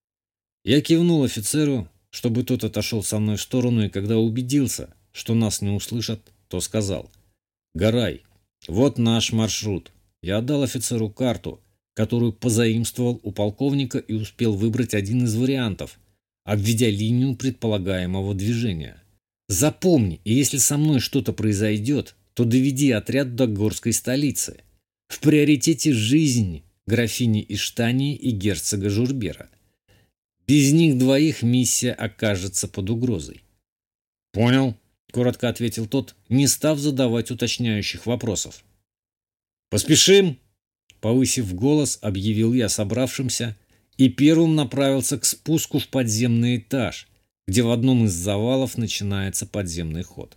Я кивнул офицеру, чтобы тот отошел со мной в сторону, и когда убедился, что нас не услышат, то сказал: «Гарай, вот наш маршрут». Я отдал офицеру карту, которую позаимствовал у полковника и успел выбрать один из вариантов, обведя линию предполагаемого движения. «Запомни, и если со мной что-то произойдет, то доведи отряд до горской столицы. В приоритете жизнь графини Иштании и герцога Журбера. Без них двоих миссия окажется под угрозой». «Понял», – коротко ответил тот, не став задавать уточняющих вопросов. «Поспешим!» – повысив голос, объявил я собравшимся и первым направился к спуску в подземный этаж, где в одном из завалов начинается подземный ход.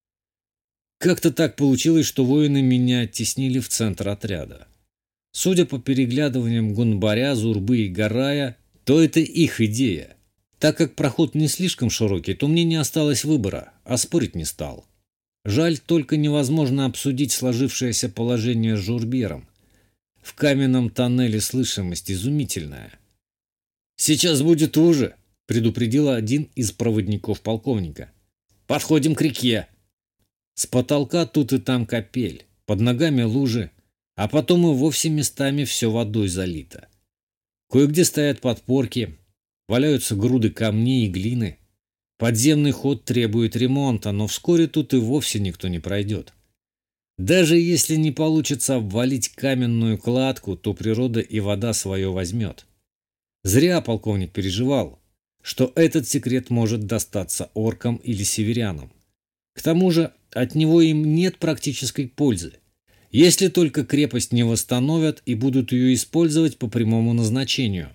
Как-то так получилось, что воины меня оттеснили в центр отряда. Судя по переглядываниям Гунбаря, Зурбы и Гарая, то это их идея. Так как проход не слишком широкий, то мне не осталось выбора, а спорить не стал. Жаль, только невозможно обсудить сложившееся положение с Журбером. В каменном тоннеле слышимость изумительная. «Сейчас будет уже», – предупредил один из проводников полковника. «Подходим к реке». С потолка тут и там капель, под ногами лужи, а потом и вовсе местами все водой залито. Кое-где стоят подпорки, валяются груды камней и глины. Подземный ход требует ремонта, но вскоре тут и вовсе никто не пройдет. Даже если не получится обвалить каменную кладку, то природа и вода свое возьмет. Зря полковник переживал, что этот секрет может достаться оркам или северянам. К тому же от него им нет практической пользы, если только крепость не восстановят и будут ее использовать по прямому назначению.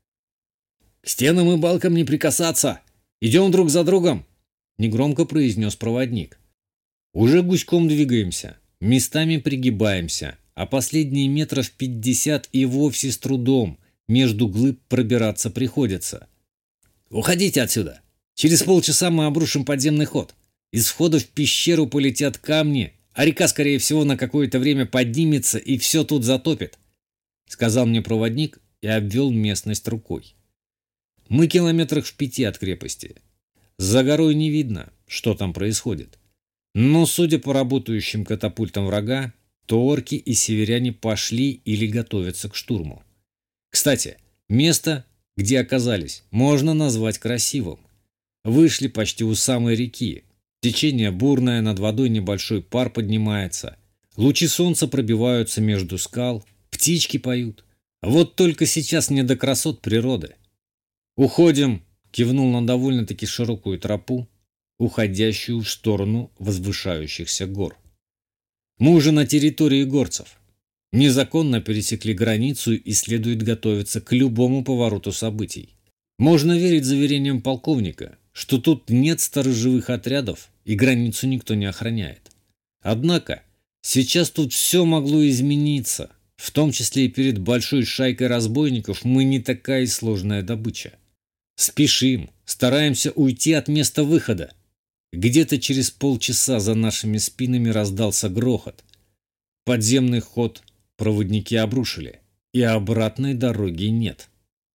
«К стенам и балкам не прикасаться! Идем друг за другом!» – негромко произнес проводник. «Уже гуськом двигаемся, местами пригибаемся, а последние метров 50 и вовсе с трудом между глыб пробираться приходится. Уходите отсюда! Через полчаса мы обрушим подземный ход. Из входа в пещеру полетят камни, а река, скорее всего, на какое-то время поднимется и все тут затопит», — сказал мне проводник и обвел местность рукой. «Мы километрах в 5 от крепости. За горой не видно, что там происходит. Но, судя по работающим катапультам врага, то орки и северяне пошли или готовятся к штурму. Кстати, место, где оказались, можно назвать красивым. Вышли почти у самой реки. Течение бурное, над водой небольшой пар поднимается. Лучи солнца пробиваются между скал, птички поют. Вот только сейчас не до красот природы. «Уходим!» – кивнул на довольно-таки широкую тропу, уходящую в сторону возвышающихся гор. «Мы уже на территории горцев. Незаконно пересекли границу и следует готовиться к любому повороту событий. Можно верить заверениям полковника, что тут нет сторожевых отрядов и границу никто не охраняет. Однако сейчас тут все могло измениться, в том числе и перед большой шайкой разбойников мы не такая и сложная добыча. Спешим, стараемся уйти от места выхода. Где-то через полчаса за нашими спинами раздался грохот. Подземный ход проводники обрушили, и обратной дороги нет.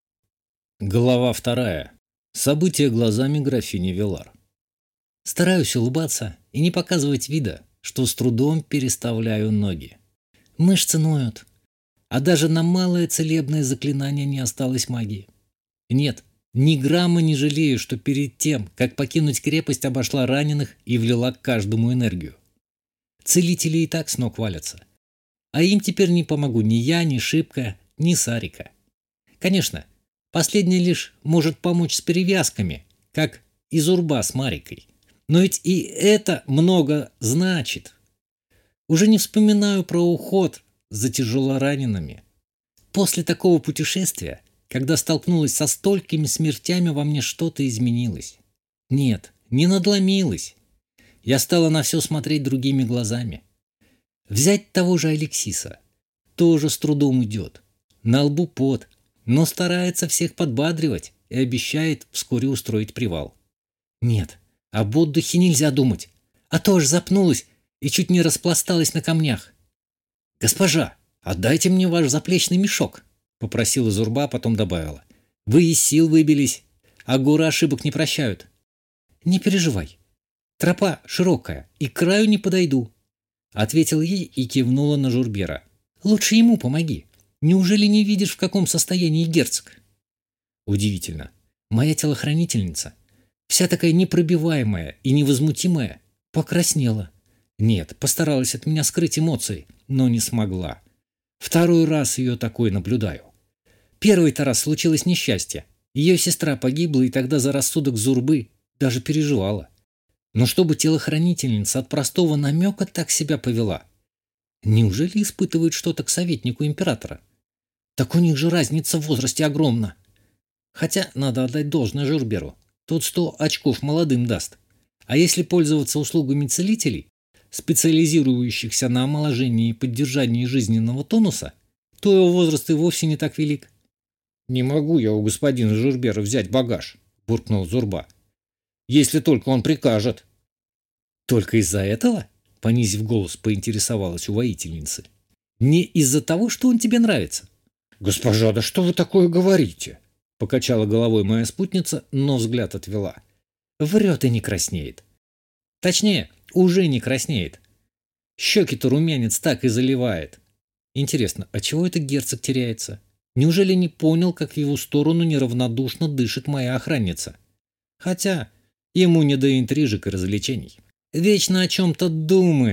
Глава 2. События глазами графини Вилар. Стараюсь улыбаться и не показывать вида, что с трудом переставляю ноги. Мышцы ноют, а даже на малое целебное заклинание не осталось магии. Нет, ни грамма не жалею, что перед тем, как покинуть крепость, обошла раненых и влила к каждому энергию. Целители и так с ног валятся. А им теперь не помогу ни я, ни Шибка, ни Сарика. Конечно, последний лишь может помочь с перевязками, как Изурба с Марикой. Но ведь и это много значит. Уже не вспоминаю про уход за тяжелоранеными. После такого путешествия, когда столкнулась со столькими смертями, во мне что-то изменилось. Нет, не надломилось. Я стала на все смотреть другими глазами. Взять того же Алексиса. Тоже с трудом идет. На лбу пот, но старается всех подбадривать и обещает вскоре устроить привал. Нет, об отдыхе нельзя думать, а то аж запнулась и чуть не распласталась на камнях. «Госпожа, отдайте мне ваш заплечный мешок», — попросила Зурба, потом добавила. «Вы из сил выбились, а горы ошибок не прощают». «Не переживай, тропа широкая, и к краю не подойду», — ответил ей и кивнула на Журбера. «Лучше ему помоги. Неужели не видишь, в каком состоянии герцог?» Удивительно. Моя телохранительница, вся такая непробиваемая и невозмутимая, покраснела. Нет, постаралась от меня скрыть эмоции, но не смогла. Второй раз ее такой наблюдаю. Первый-то раз случилось несчастье. Ее сестра погибла, и тогда за рассудок Зурбы даже переживала. Но чтобы телохранительница от простого намека так себя повела? Неужели испытывает что-то к советнику императора? Так у них же разница в возрасте огромна. Хотя надо отдать должное Журберу. Тот 100 очков молодым даст. А если пользоваться услугами целителей, специализирующихся на омоложении и поддержании жизненного тонуса, то его возраст и вовсе не так велик. «Не могу я у господина Журбера взять багаж», – буркнул Зурба. «Если только он прикажет». «Только из-за этого?» – понизив голос, поинтересовалась у воительницы. «Не из-за того, что он тебе нравится?» «Госпожа, да что вы такое говорите?» – покачала головой моя спутница, но взгляд отвела. «Врет и не краснеет. Точнее, уже не краснеет. Щеки-то румянец так и заливает. Интересно, а чего это герцог теряется? Неужели не понял, как в его сторону неравнодушно дышит моя охранница? Хотя ему не до интрижек и развлечений. Вечно о чем-то думает.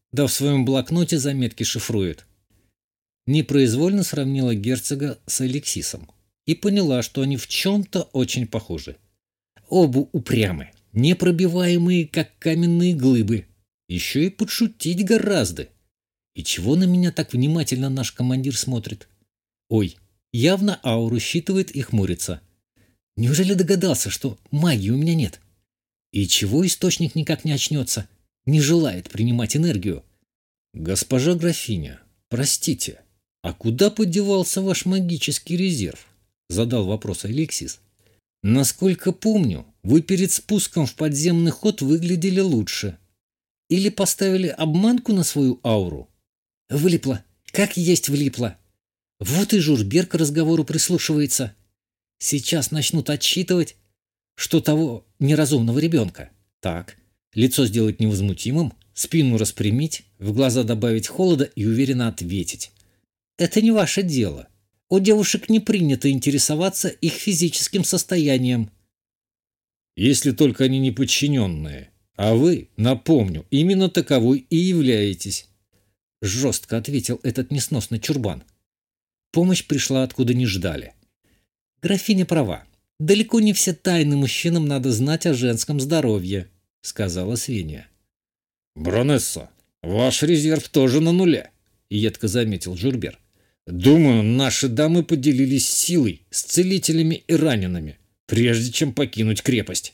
да в своем блокноте заметки шифрует. Непроизвольно сравнила герцога с Алексисом и поняла, что они в чем-то очень похожи. Оба упрямы, непробиваемые, как каменные глыбы. Еще и подшутить гораздо. И чего на меня так внимательно наш командир смотрит? Ой, явно ауру считывает и хмурится. Неужели догадался, что магии у меня нет? И чего источник никак не очнется? Не желает принимать энергию? Госпожа графиня, простите, а куда подевался ваш магический резерв? Задал вопрос Алексис. Насколько помню, вы перед спуском в подземный ход выглядели лучше. Или поставили обманку на свою ауру? Влипла. Как есть влипла. Вот и Журбер к разговору прислушивается. Сейчас начнут отсчитывать, что того неразумного ребенка. Так, лицо сделать невозмутимым, спину распрямить, в глаза добавить холода и уверенно ответить. Это не ваше дело. У девушек не принято интересоваться их физическим состоянием. Если только они не подчиненные. А вы, напомню, именно таковой и являетесь. Жестко ответил этот несносный чурбан. Помощь пришла откуда не ждали. Графиня права. Далеко не все тайны мужчинам надо знать о женском здоровье, сказала Свинья. Баронесса, ваш резерв тоже на нуле, едко заметил Журбер. Думаю, наши дамы поделились силой с целителями и ранеными, прежде чем покинуть крепость.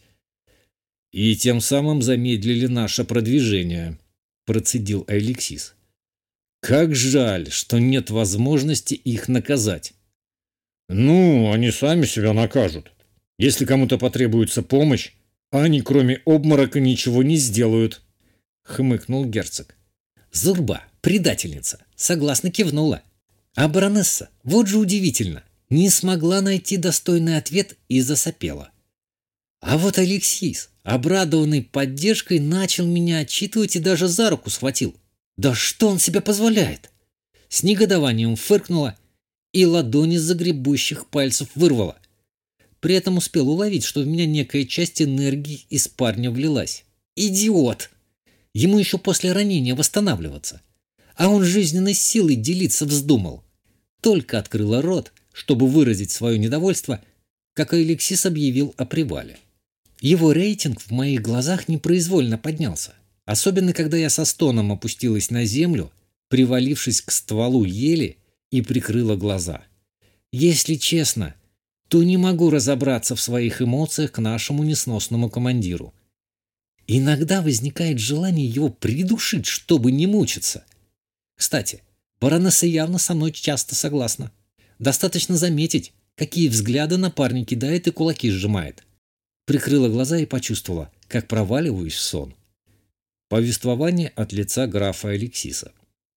И тем самым замедлили наше продвижение, процедил Алексис. Как жаль, что нет возможности их наказать. Ну, они сами себя накажут. Если кому-то потребуется помощь, они кроме обморока ничего не сделают, хмыкнул герцог. Зурба, предательница, согласно кивнула. А баронесса, вот же удивительно, не смогла найти достойный ответ и засопела. А вот Алексис, обрадованный поддержкой, начал меня отчитывать и даже за руку схватил. Да что он себе позволяет? С негодованием фыркнула и ладони с загребущих пальцев вырвала. При этом успел уловить, что в меня некая часть энергии из парня влилась. Идиот! Ему еще после ранения восстанавливаться. А он жизненной силой делиться вздумал. Только открыла рот, чтобы выразить свое недовольство, как Алексис объявил о привале. Его рейтинг в моих глазах непроизвольно поднялся. Особенно, когда я со стоном опустилась на землю, привалившись к стволу ели и прикрыла глаза. Если честно, то не могу разобраться в своих эмоциях к нашему несносному командиру. Иногда возникает желание его придушить, чтобы не мучиться. Кстати, баронесса явно со мной часто согласна. Достаточно заметить, какие взгляды напарник кидает и кулаки сжимает. Прикрыла глаза и почувствовала, как проваливаюсь в сон. Повествование от лица графа Алексиса.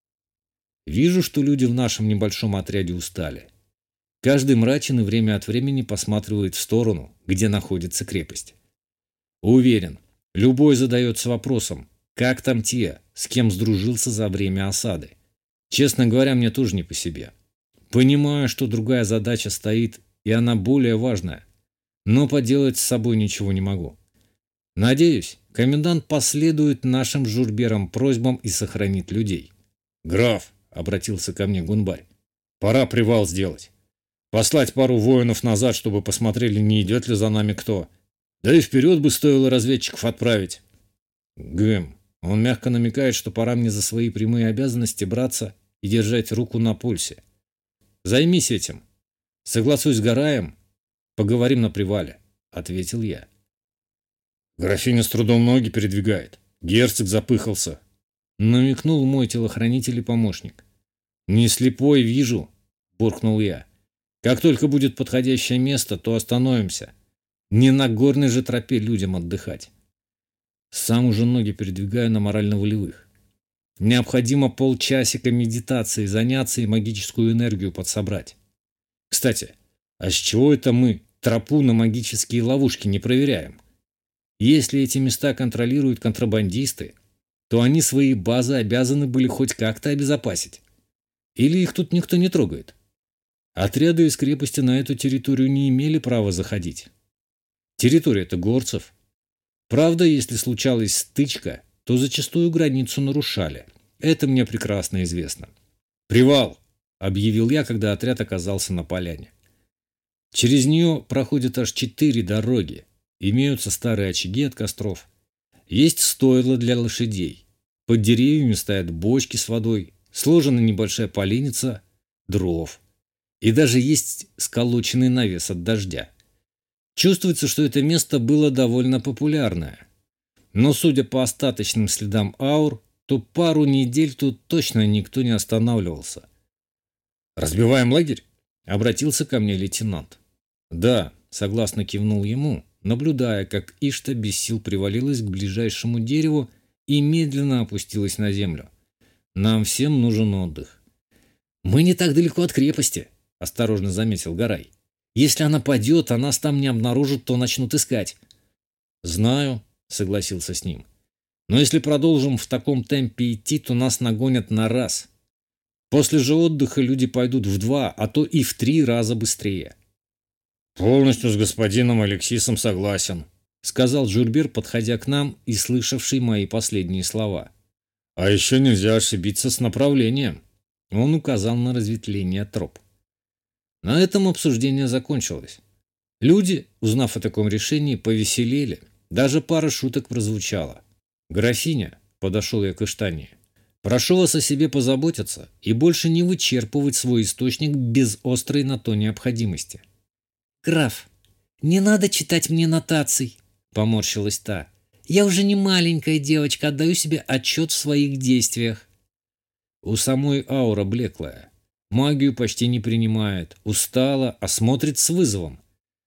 Вижу, что люди в нашем небольшом отряде устали. Каждый мрачен и время от времени посматривает в сторону, где находится крепость. Уверен, любой задается вопросом, как там те, с кем сдружился за время осады. Честно говоря, мне тоже не по себе. Понимаю, что другая задача стоит, и она более важная, но поделать с собой ничего не могу. Надеюсь, комендант последует нашим журберам просьбам и сохранит людей. «Граф», — обратился ко мне Гунбарь, — «пора привал сделать. Послать пару воинов назад, чтобы посмотрели, не идет ли за нами кто. Да и вперед бы стоило разведчиков отправить». «Гэм, он мягко намекает, что пора мне за свои прямые обязанности браться и держать руку на пульсе. Займись этим. Согласуюсь с Гараем, поговорим на привале», — ответил я. «Графиня с трудом ноги передвигает. Герцог запыхался», — намекнул мой телохранитель и помощник. «Не слепой, вижу», — буркнул я. «Как только будет подходящее место, то остановимся. Не на горной же тропе людям отдыхать. Сам уже ноги передвигаю на морально-волевых. Необходимо полчасика медитации заняться и магическую энергию подсобрать. Кстати, а с чего это мы тропу на магические ловушки не проверяем? Если эти места контролируют контрабандисты, то они свои базы обязаны были хоть как-то обезопасить. Или их тут никто не трогает? Отряды из крепости на эту территорию не имели права заходить. Территория-то горцев. Правда, если случалась стычка, то зачастую границу нарушали. Это мне прекрасно известно. «Привал!» – объявил я, когда отряд оказался на поляне. Через нее проходят аж 4 дороги. Имеются старые очаги от костров. Есть стойла для лошадей. Под деревьями стоят бочки с водой. Сложена небольшая поленница дров. И даже есть сколоченный навес от дождя. Чувствуется, что это место было довольно популярное. Но судя по остаточным следам аур, то пару недель тут точно никто не останавливался. «Разбиваем лагерь?» — обратился ко мне лейтенант. «Да», — согласно кивнул ему, наблюдая, как Ишта без сил привалилась к ближайшему дереву и медленно опустилась на землю. «Нам всем нужен отдых». «Мы не так далеко от крепости», — осторожно заметил Гарай. «Если она падет, а нас там не обнаружат, то начнут искать». «Знаю», — согласился с ним. «Но если продолжим в таком темпе идти, то нас нагонят на раз. После же отдыха люди пойдут в 2, а то и в 3 раза быстрее». «Полностью с господином Алексисом согласен», — сказал Джурбер, подходя к нам и слышавший мои последние слова. «А еще нельзя ошибиться с направлением». Он указал на разветвление троп. На этом обсуждение закончилось. Люди, узнав о таком решении, повеселели. Даже пара шуток прозвучала. «Графиня», — подошел я к Иштане, — «прошу вас о себе позаботиться и больше не вычерпывать свой источник без острой на то необходимости». «Граф, не надо читать мне нотаций», — поморщилась та. «Я уже не маленькая девочка, отдаю себе отчет в своих действиях». У самой аура блеклая. Магию почти не принимает, устала, а смотрит с вызовом.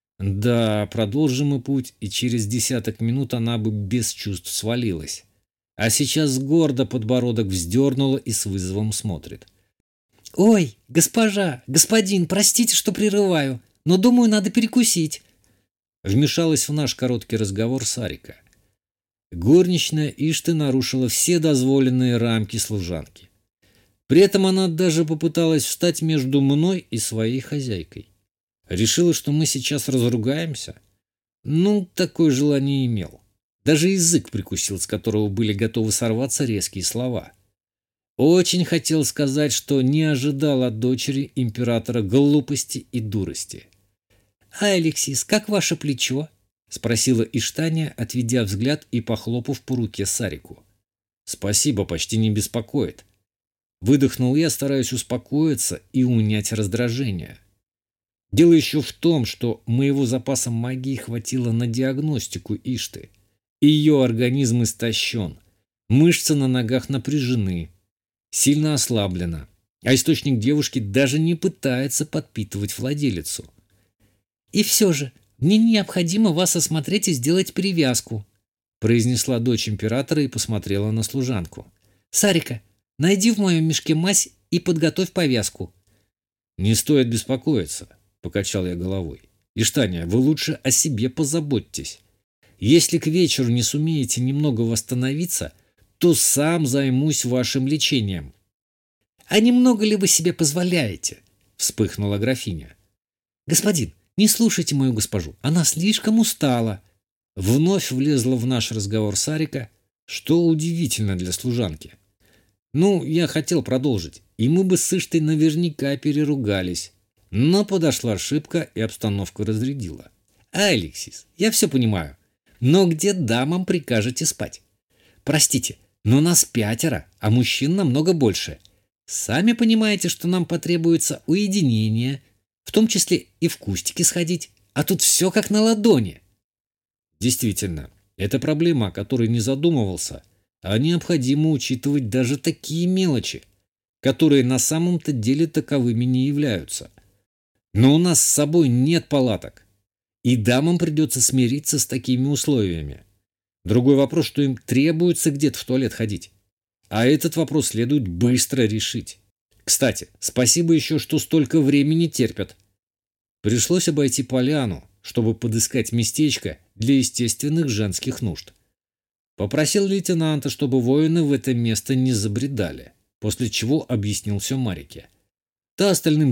Да, продолжим мы путь, и через 10 минут она бы без чувств свалилась. А сейчас гордо подбородок вздернула и с вызовом смотрит. «Ой, госпожа, господин, простите, что прерываю, но думаю, надо перекусить». Вмешалась в наш короткий разговор Сарика. Горничная Ишты нарушила все дозволенные рамки служанки. При этом она даже попыталась встать между мной и своей хозяйкой. Решила, что мы сейчас разругаемся. Ну, такое желание имел. Даже язык прикусил, с которого были готовы сорваться резкие слова. Очень хотел сказать, что не ожидал от дочери императора глупости и дурости. «А, Алексис, как ваше плечо?» — спросила Иштания, отведя взгляд и похлопав по руке Сарику. «Спасибо, почти не беспокоит». Выдохнул я, стараясь успокоиться и унять раздражение. Дело еще в том, что моего запаса магии хватило на диагностику Ишты. Ее организм истощен, мышцы на ногах напряжены, сильно ослаблена, а источник девушки даже не пытается подпитывать владелицу. «И все же, мне необходимо вас осмотреть и сделать перевязку», произнесла дочь императора и посмотрела на служанку. «Сарика, найди в моем мешке мазь и подготовь повязку». «Не стоит беспокоиться», — покачал я головой. «Иштания, вы лучше о себе позаботьтесь. Если к вечеру не сумеете немного восстановиться, то сам займусь вашим лечением». «А немного ли вы себе позволяете?» — вспыхнула графиня. «Господин, не слушайте мою госпожу, она слишком устала». Вновь влезла в наш разговор Сарика, что удивительно для служанки. Ну, я хотел продолжить, и мы бы с Иштой наверняка переругались. Но подошла ошибка, и обстановку разрядила. «Алексис, я все понимаю, но где дамам прикажете спать? Простите, но нас 5, а мужчин намного больше. Сами понимаете, что нам потребуется уединение, в том числе и в кустики сходить, а тут все как на ладони». Действительно, это проблема, о которой не задумывался, а необходимо учитывать даже такие мелочи, которые на самом-то деле таковыми не являются. Но у нас с собой нет палаток, и дамам придется смириться с такими условиями. Другой вопрос, что им требуется где-то в туалет ходить. А этот вопрос следует быстро решить. Кстати, спасибо еще, что столько времени терпят. Пришлось обойти поляну, чтобы подыскать местечко для естественных женских нужд. Попросил лейтенанта, чтобы воины в это место не забредали, после чего объяснил все Марике. Та остальным